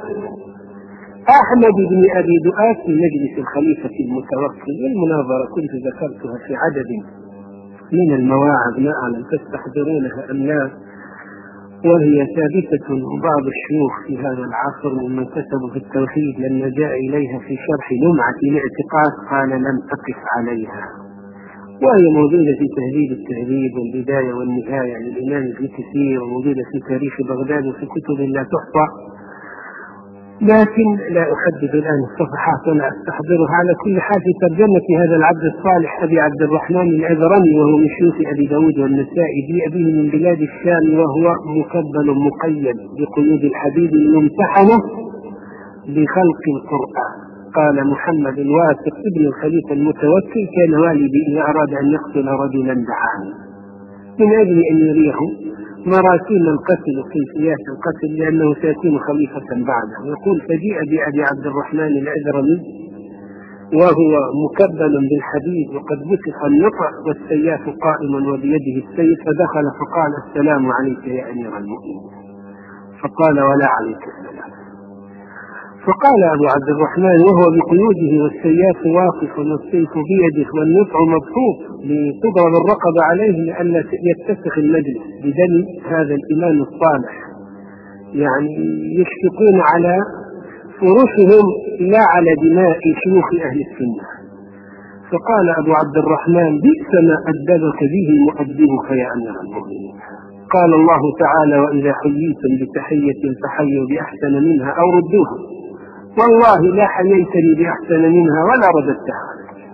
[SPEAKER 1] أحمد بن أبي دؤاد في مجلس الخليفة المتوكل. المناظرة كنت ذكرتها في عدد من المواعظ ما أعلم تستحضرونها أم لا، وهي ثابتة. وبعض الشيوخ في هذا العصر ممن كتبوا في التوحيد لما جاء إليها في شرح لمعة الاعتقاد قال لم أقف عليها، وهي موجودة في تهذيب التهذيب والبداية والنهاية للإمام ابن كثير، وموجودة في تاريخ بغداد وفي كتب لا تحصى، لكن لا أحدد الآن الصفحات ولا أستحضرها. على كل حال في ترجمة هذا العبد الصالح أبي عبد الرحمن العذرمي، وهو من شيوخ أبي داود والنسائي، بأبيه من بلاد الشام، وهو مكبل مقيد بقيود الحبيب الممتحنة بخلق القرآن. قال محمد الواثق ابن الخليفة المتوكل كان والدي إذا أراد أن يقتل رجلا دعاني من أجل أن يريه مراسيم القتل وكيفيات القتل، لأنه سيكون خليفة بعده. يقول فجيء بأبي عبد الرحمن العذرمي وهو مكبل بالحديد وقد بسخ النطع والسياف قائما وبيده السيف، فدخل فقال السلام عليك يا أمير المؤمنين، فقال ولا عليك السلام. فقال أبو عبد الرحمن وهو بقيوده والسياف واقف والسيف بيده والنطع مبسوط لتضرب الرقبة عليه لأن يتسخ المجلس بدم هذا الإمام الصالح، يعني يشفقون على فرشهم لا على دماء شيوخ أهل السنة. فقال أبو عبد الرحمن بئس ما أدبك به مؤدبك يا أمير المؤمنين. قال الله تعالى وإذا حييتم بتحية فحيوا بأحسن منها أو ردوها، والله لا حييتني بأحسن منها ولا رددتها.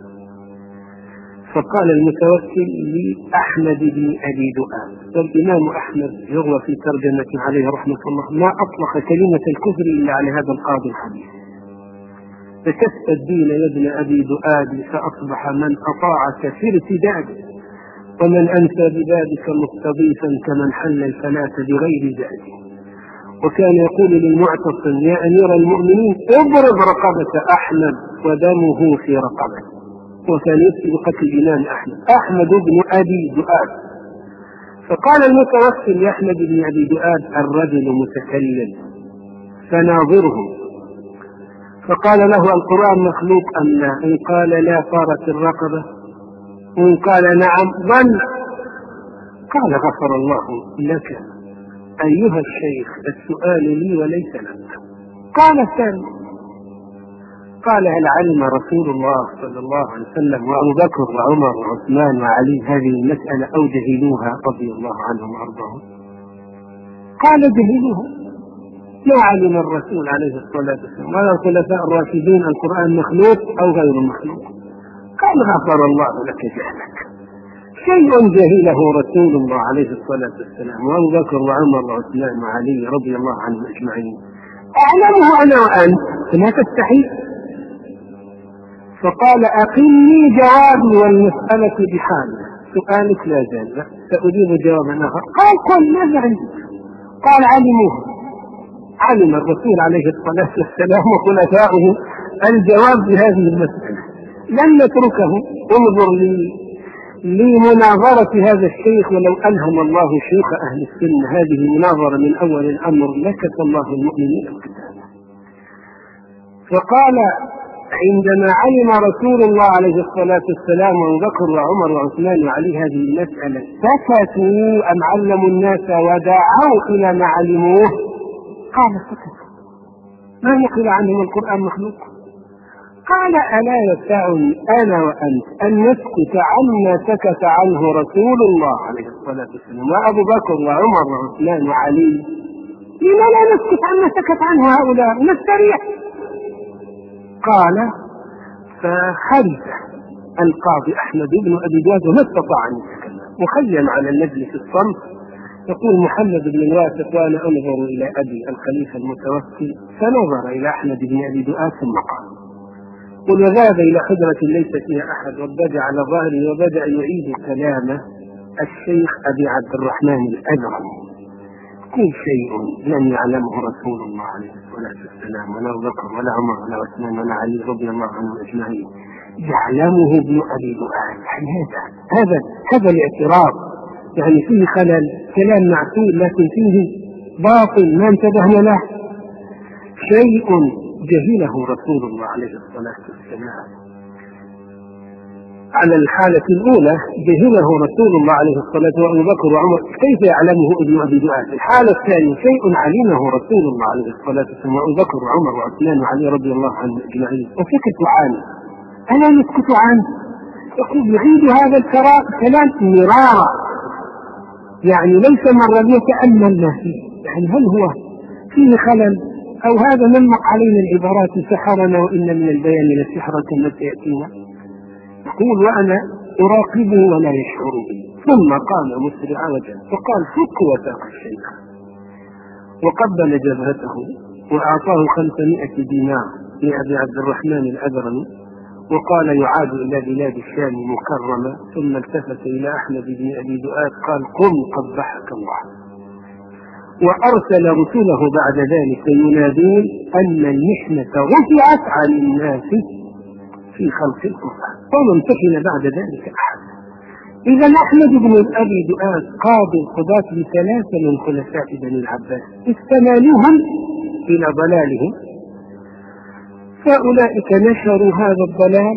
[SPEAKER 1] فقال المتوكل لأحمد بن أبي دؤاد، والإمام أحمد يروى في ترجمة عليه رحمة الله ما أطلق كلمة الكفر إلا على هذا القاضي الحديث، فكست الدين يا ابن أبي دؤاد فأصبح من أطاعك في ارتداد، ومن أنت بذلك مستضيفا كمن حل الفلاة بغير زاد. وكان يقول للمعتصم يا أمير المؤمنين اضرب رقبة أحمد ودمه في رقبته، وكان يفتي بقتل الإمام أحمد أحمد بن أبي دؤاد. فقال المتوكل لأحمد بن أبي دؤاد الرجل متكلم فناظره، فقال له القرآن مخلوق أم لا؟ إن قال لا صارت الرقبة، وإن قال نعم ظن. قال غفر الله لك أيها الشيخ السؤال لي وليس لك. قال الثاني قال هل علم رسول الله صلى الله عليه وسلم وأبو بكر وعمر وعثمان وعلي هذه المسألة أو جهلوها رضي الله عنهم وأرضاهم؟ قال جهلوها، ما علم الرسول عليه الصلاة والسلام ولا الخلفاء الراشدين القرآن مخلوق أو غير مخلوق. قال غفر الله لك جهلك، شيء جهله رسول الله عليه الصلاة والسلام وأبو بكر وعمر وعثمان وعلي رضي الله عنهم أجمعين أعلمه أنا وأنت فلا تستحي. فقال أقلني جوابي والمسألة بحالة، سؤالك لا زال سأجيب جوابا آخر. قال قل ماذا عندك؟ قال علموه، علم الرسول عليه الصلاة والسلام وخلفاؤه الجواب بهذه المسألة، لن نتركه. انظر لي لمناظرة هذا الشيخ، ولو ألهم الله شيوخ أهل السنة هذه مناظرة من أول الأمر لكفى الله المؤمنين القتال. فقال عندما علم رسول الله عليه الصلاة والسلام وأبو بكر وعمر وعثمان وعلي هذه المسألة سكتوا أم علموا الناس ودعوا إلى ما علموه؟ قال سكتوا، ما نقل عنهم القرآن مخلوق. قال ألا يسعني أنا وأنت أن نسكت عما سكت عنه رسول الله عليه الصلاة والسلام وأبو بكر وعمر وعثمان وعلي؟ لما لا نسكت عما سكت عنه هؤلاء ونستريح؟ قال فخرج القاضي أحمد بن أبي دؤاد وما استطاع أن يتكلم مخيم على المجلس الصمت. يقول محمد بن الواثق وأنا أنظر إلى أبي الخليفة المتوكل فنظر إلى أحمد بن أبي دؤاد ثم قال قل وذهب إلى حجرة ليس فيها أحد وابتدع على ظهره وبدأ يعيد كلامه الشيخ أبي عبد الرحمن العذرمي كل شيء لم يعلمه رسول الله عليه الصلاة والسلام ولا أبو بكر ولا عمر ولا عثمان ولا علي رضي الله عنهم أجمعين يعلمه ابن أبي دؤاد. هذا هذا هذا الاعتراض يعني فيه خلل، كلام معقول لكن فيه باطل ما انتبهنا له، شيء جهله رسول الله عليه الصلاة والسلام. على الحالة الأولى جهله رسول الله عليه الصلاة والسلام وأبو بكر وعمر، كيف يعلمه ابن أبي دؤاد؟ الحالة الثانية شيء علمه رسول الله عليه الصلاة والسلام وأبو بكر وعمر وعثمان وعلي رضي الله عنهم أجمعين وسكتوا عنه، ألا نسكت عنه؟ يقول يعيد هذا الكلام مرارا، يعني ليس مرة يتأمل ما فيه، يعني هل هو فيه خلل أو هذا نمق علينا العبارات سحرنا وإن من البيان لسحرة كما سيأتينا. يقول وأنا أراقبه ولا يشعر بي، ثم قام مسرعا وجل فقال فك وثاق الشيخ وقبل جبهته وأعطاه خمسمائة دينار لأبي عبد الرحمن الأدرمي وقال يعاد إلى بلاد الشام مكرمة، ثم التفت إلى أحمد بن أبي دؤاد قال قم قبحك الله، وأرسل رسله بعد ذلك ينادون أن المحنة رفعت عن الناس في خلق القرآن وما امتحن بعد ذلك أحد. إذا أحمد بن أبي دؤاد قاضي القضاة لثلاثة من خلفاء بني العباس استمالوهم إلى ضلالهم، فأولئك نشروا هذا الضلال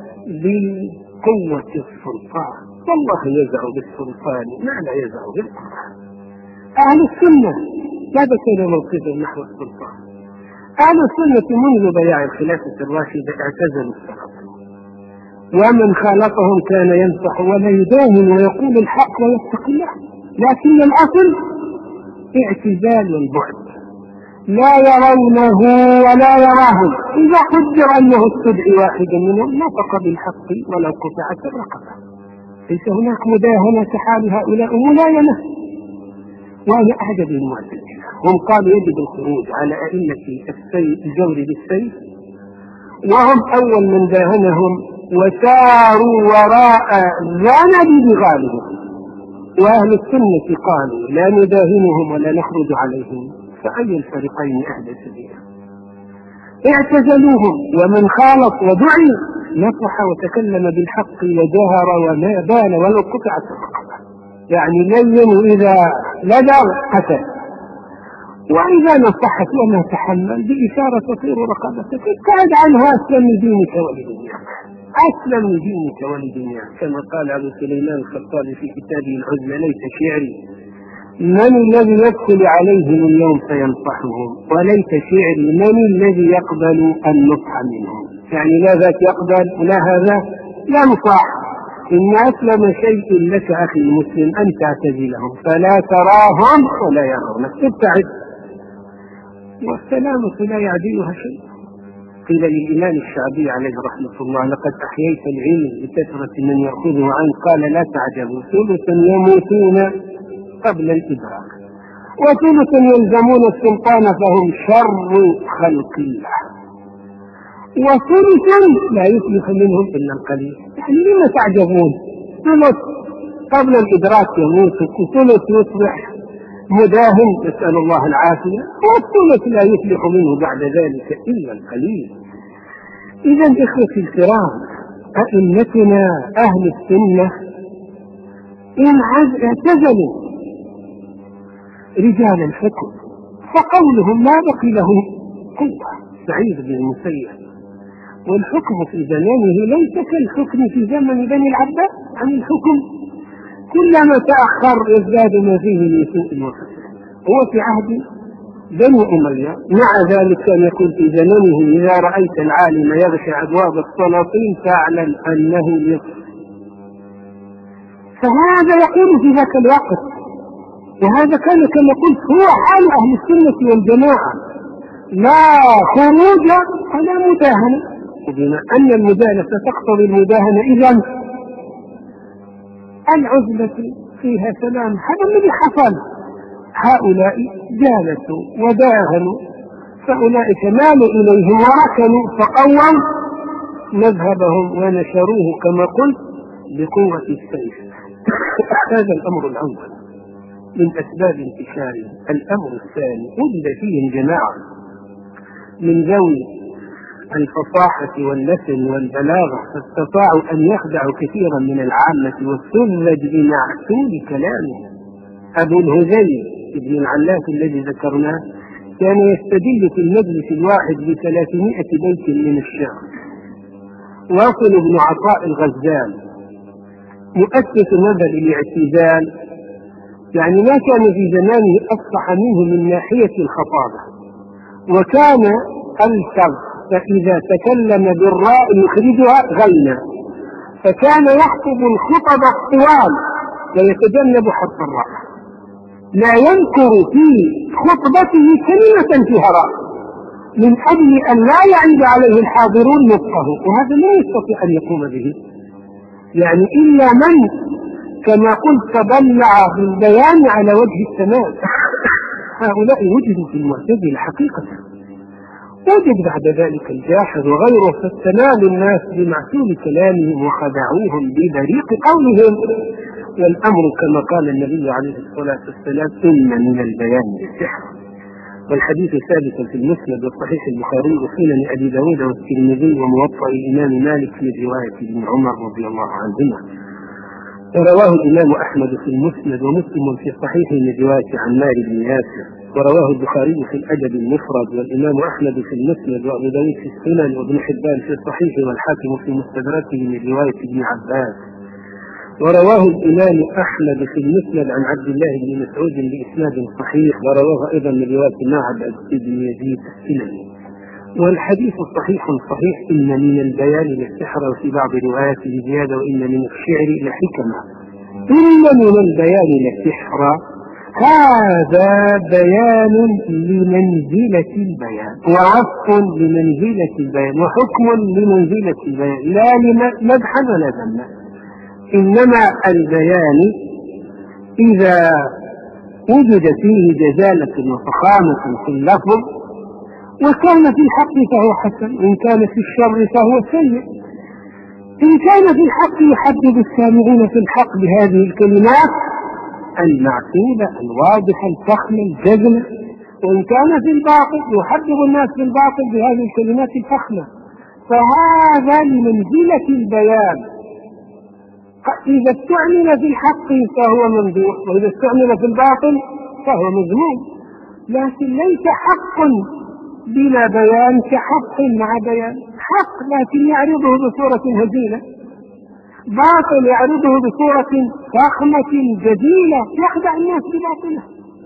[SPEAKER 1] بقوة السلطان، والله يزع بالسلطان ما لا يزع بالقرآن. أهل السنة لا بكين موقفهم نحو السلطان، أهل السنة منذ بياع الخلافة الراشدة اعتزلوا السلطة، ومن خالفهم كان ينصح ولا يداهن ويقول الحق ويتقي الله، لكن الأصل اعتزال والبعد، لا يرونه ولا يراهم. إذا قدر أنه استدعي واحد منهم نطق بالحق ولو قطعت الرقبة، ليس هناك مداهنة كحال هؤلاء ملاينة. وأنا أعجب المعتزلة، هم قالوا يجب الخروج على أئمة السيف الجور بالسيف، وهم أول من داهنهم وساروا وراء ذنب بغالهم، وأهل السنة قالوا لا نداهنهم ولا نخرج عليهم، فأي الفريقين أهدى سبيلا؟ اعتزلوهم، ومن خالط ودعي نصح وتكلم بالحق وجهر وما بان ولو قطعت الرقبة، يعني لين إذا لدغ قتل، وإذا نصحت وما تحمل بإشارة تطير رقبتك ابتعد عنها أسلم دينك ولدنياك، أسلم دينك ولدنياك، كما قال أبو سليمان الخطابي في كتابه العزلة ليس شعري من الذي يدخل عليهم اليوم فينصحهم، وليس شعري من الذي يقبل النصح منهم، يعني لا ذاك يقبل ولا هذا ينصح. إن أسلم شيء لك أخي المسلم أن تعتزلهم فلا تراهم ولا يرونك، ابتعد، والسلامة لا يعدلها شيء. قيل للإمام الشعبي عليه رحمة الله لقد أحييت العلم بكثرة من يأخذه عنه، قال لا تعجبوا ثلث يموتون قبل الإدراك وثلث يلزمون السلطان فهم شر خلق الله، وثلث لا يفلح منهم إلا القليل. يعني لما تعجبون؟ ثلث قبل الإدراك يموت وثلث يصبح مداهن نسأل الله العافية، والثلث لا يفلح منه بعد ذلك إلا القليل. إذا إخوتي الكرام أئمتنا أهل السنة إن اعتزلوا رجال الحكم فقولهم ما بقي له قوة. سعيد بن المسيب والحكم في زمانه ليس كالحكم في زمن بني العباس، عن الحكم كلما تأخر يزداد ما فيه من سوء وفساد. هو في عهد بني أمية مع ذلك كان يقول في زمانه إذا رأيت العالم يغشى أبواب السلاطين فاعلم أنه يصف، فهذا يقول في ذاك الوقت، وهذا كان كما قلت هو حال أهل السنة والجماعة، لا خروج ولا مداهنة، وبما أن المداهنة تقتضي المداهنة إذن العزلة فيها سلام. هذا الذي حصل، هؤلاء جالسوا وداهنوا، فأولئك مالوا إليهم وركنوا فقووا مذهبهم ونشروه كما قلت بقوة السيف. هذا الأمر الأول من أسباب انتشاره. الأمر الثاني وجد فيهم جماعة من ذوي الفصاحة واللسن والبلاغة فاستطاعوا أن يخدعوا كثيرا من العامة والسذج بمعسول كلامه. أبو الهذيل ابن العلاف الذي ذكرناه كان يستدل في المجلس الواحد بثلاثمائة بيت من الشعر. واصل بن عطاء الغزال مؤسس مذهب الاعتزال، يعني ما كان في زمانه أفصح منه من ناحية الخطابة، وكان ألفظ، فإذا تكلم بالراء يخرجها غينا، فكان يخطب الخطب الطوال ويتجنب حرف الراء، لا يذكر في خطبته كلمة فيها راء من أجل أن لا يعيب عليه الحاضرون نطقه، وهذا لا يستطيع أن يقوم به، يعني إلا من كما قلت تضلع بالبيان على وجه التمام. هؤلاء وجدوا في المعتزلة حقيقة، وجد بعد ذلك الجاحظ وغيره، فاستنال الناس بمعسول كلامهم وخدعوهم ببريق قولهم، والأمر كما قال النبي عليه الصلاة والسلام إن من البيان للسحر. والحديث ثابت في المسند والصحيح البخاري وسنن أبي داود والترمذي وموطأ الإمام مالك في رواية ابن عمر رضي الله عنهما، ورواه الإمام أحمد في المسند ومسلم في صحيح من رواية عمار بن ياسر، ورواه البخاري في الأدب المفرد والإمام أحمد في المسند وأبو داود في السنن وابن حبان في الصحيح والحاكم في مستدركه من رواية ابن عباس، ورواه الإمام أحمد في المسند عن عبد الله بن مسعود بإسناد صحيح، ورواه أيضا من رواية معبد بن يزيد السنني. والحديث صحيح صحيح إن من البيان للسحر، وفي بعض رواياته زيادة وإن من الشعر لحكمة. إن من البيان للسحر هذا بيان لمنزلة البيان، وعطف لمنزلة البيان، وحكم لمنزلة البيان، لا مدحا ولا ذما، إنما البيان إذا وجد فيه جزالة وفخامة في اللفظ وكان في الحق فهو حسن، وإن كان في الشر فهو سيء. إن كان في الحق يحبب السامعين في الحق بهذه الكلمات المعقولة الواضحة الفخمة الجزمة، وإن كان في الباطل يحبب الناس في الباطل بهذه الكلمات الفخمة، فهذا لمنزلة البيان. إذا استعمل في الحق فهو ممدوح، وإذا استعمل في الباطل فهو مذموم، لكن ليس حق بلا بيان كحق مع بيان، حق لكن يعرضه بصورة هزيلة، باطل يعرضه بصورة فخمة جديلة يخدع الناس بباطله.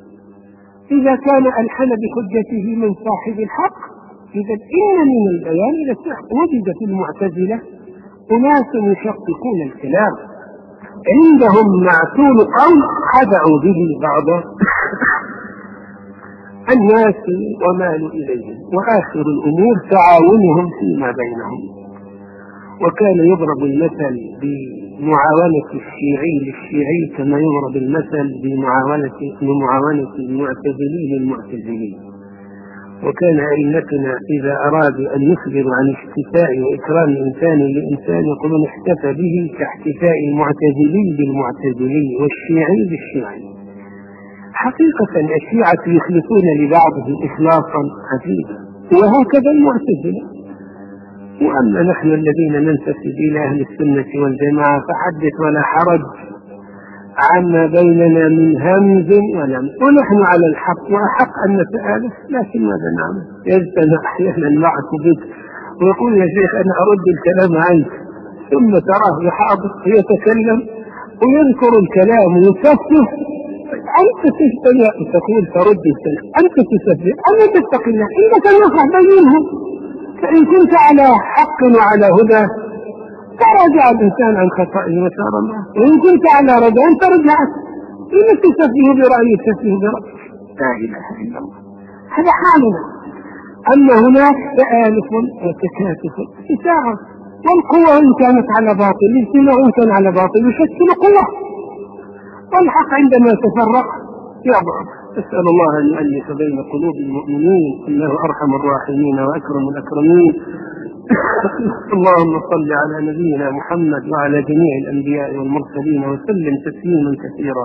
[SPEAKER 1] إذا كان ألحن بحجته من صاحب الحق، إذا إن من البيان إلى السحر. وجد في المعتزلة أناس يشققون الكلام، عندهم معسول قول خدعوا به بعض الناس ومالوا إليهم، وآخر الأمور تعاونهم فيما بينهم. وكان يضرب المثل بمعاونة الشيعي للشيعي كما يضرب المثل بمعاونة بمعاونة المعتزلي للمعتزلي. وكان أئمتنا إذا أرادوا أن يخبروا عن احتفاء وإكرام إنسان لإنسان يقولون احتفى به كاحتفاء المعتزلي بالمعتزلي والشيعي بالشيعي. حقيقة الشيعة يخلصون لبعضهم إخلاصا عجيبا، وهكذا المعتزلة. وأما نحن الذين ننتسب إلى أهل السنة والجماعة فحدث ولا حرج عما بيننا من همز ولمز، ونحن على الحق وأحق أن نتآلف، لكن ماذا نعمل؟ يجتمع أحيانا معك بك ويقول يا شيخ أنا أرد الكلام عنك، ثم تراه يحاضر يتكلم ويذكر الكلام ويسفه، أنت تستمع تقول ترد الكلام، أنت تسفه، أنا تتقي الله، إنك نصح بينهم. فإن كنت على حق وعلى هدى تراجع الإنسان عن خطئه وسار الله، وإن كنت على ردى ترجع، إن تسفه برأيه تسفه برأيه، لا إله إلا الله. هذا حالنا. أما هناك تآلف وتكاتف تساعد، والقوة إن كانت على باطل الاجتماع إن كان على باطل يشكل قوة، والحق عندما تفرق يضعف. أسأل الله أن يؤلف بين قلوب المؤمنين إنه أرحم الراحمين وأكرم الأكرمين. اللهم صل على نبينا محمد وعلى جميع الأنبياء والمرسلين وسلم تسليما كثيرا.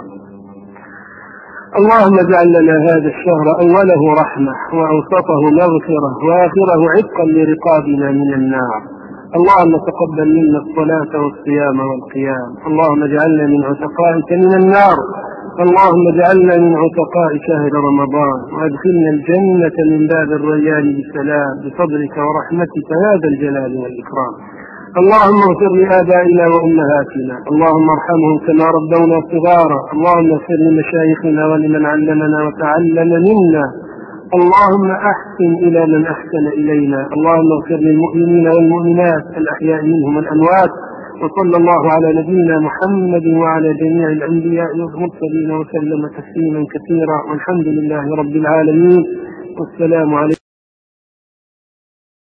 [SPEAKER 1] اللهم اجعل لنا هذا الشهر أوله رحمة وأوسطه مغفرة وآخره عتقا لرقابنا من النار. اللهم تقبل منا الصلاة والصيام والقيام. اللهم اجعلنا من عتقائك من النار. اللهم اجعلنا من عتقاء شهر رمضان، وادخلنا الجنة من باب الريان بسلام بفضلك ورحمتك يا ذا الجلال والإكرام. اللهم اغفر لآبائنا وأمهاتنا، اللهم ارحمهم كما ربونا صغارا، اللهم اغفر لمشايخنا ولمن علمنا وتعلم منا، اللهم أحسن إلى من أحسن إلينا، اللهم اغفر للمؤمنين والمؤمنات الأحياء منهم والأموات، وصلى الله على نبينا محمد وعلى جميع الأنبياء والمرسلين وسلم تسليما كثيرا، والحمد لله رب العالمين، والسلام عليكم.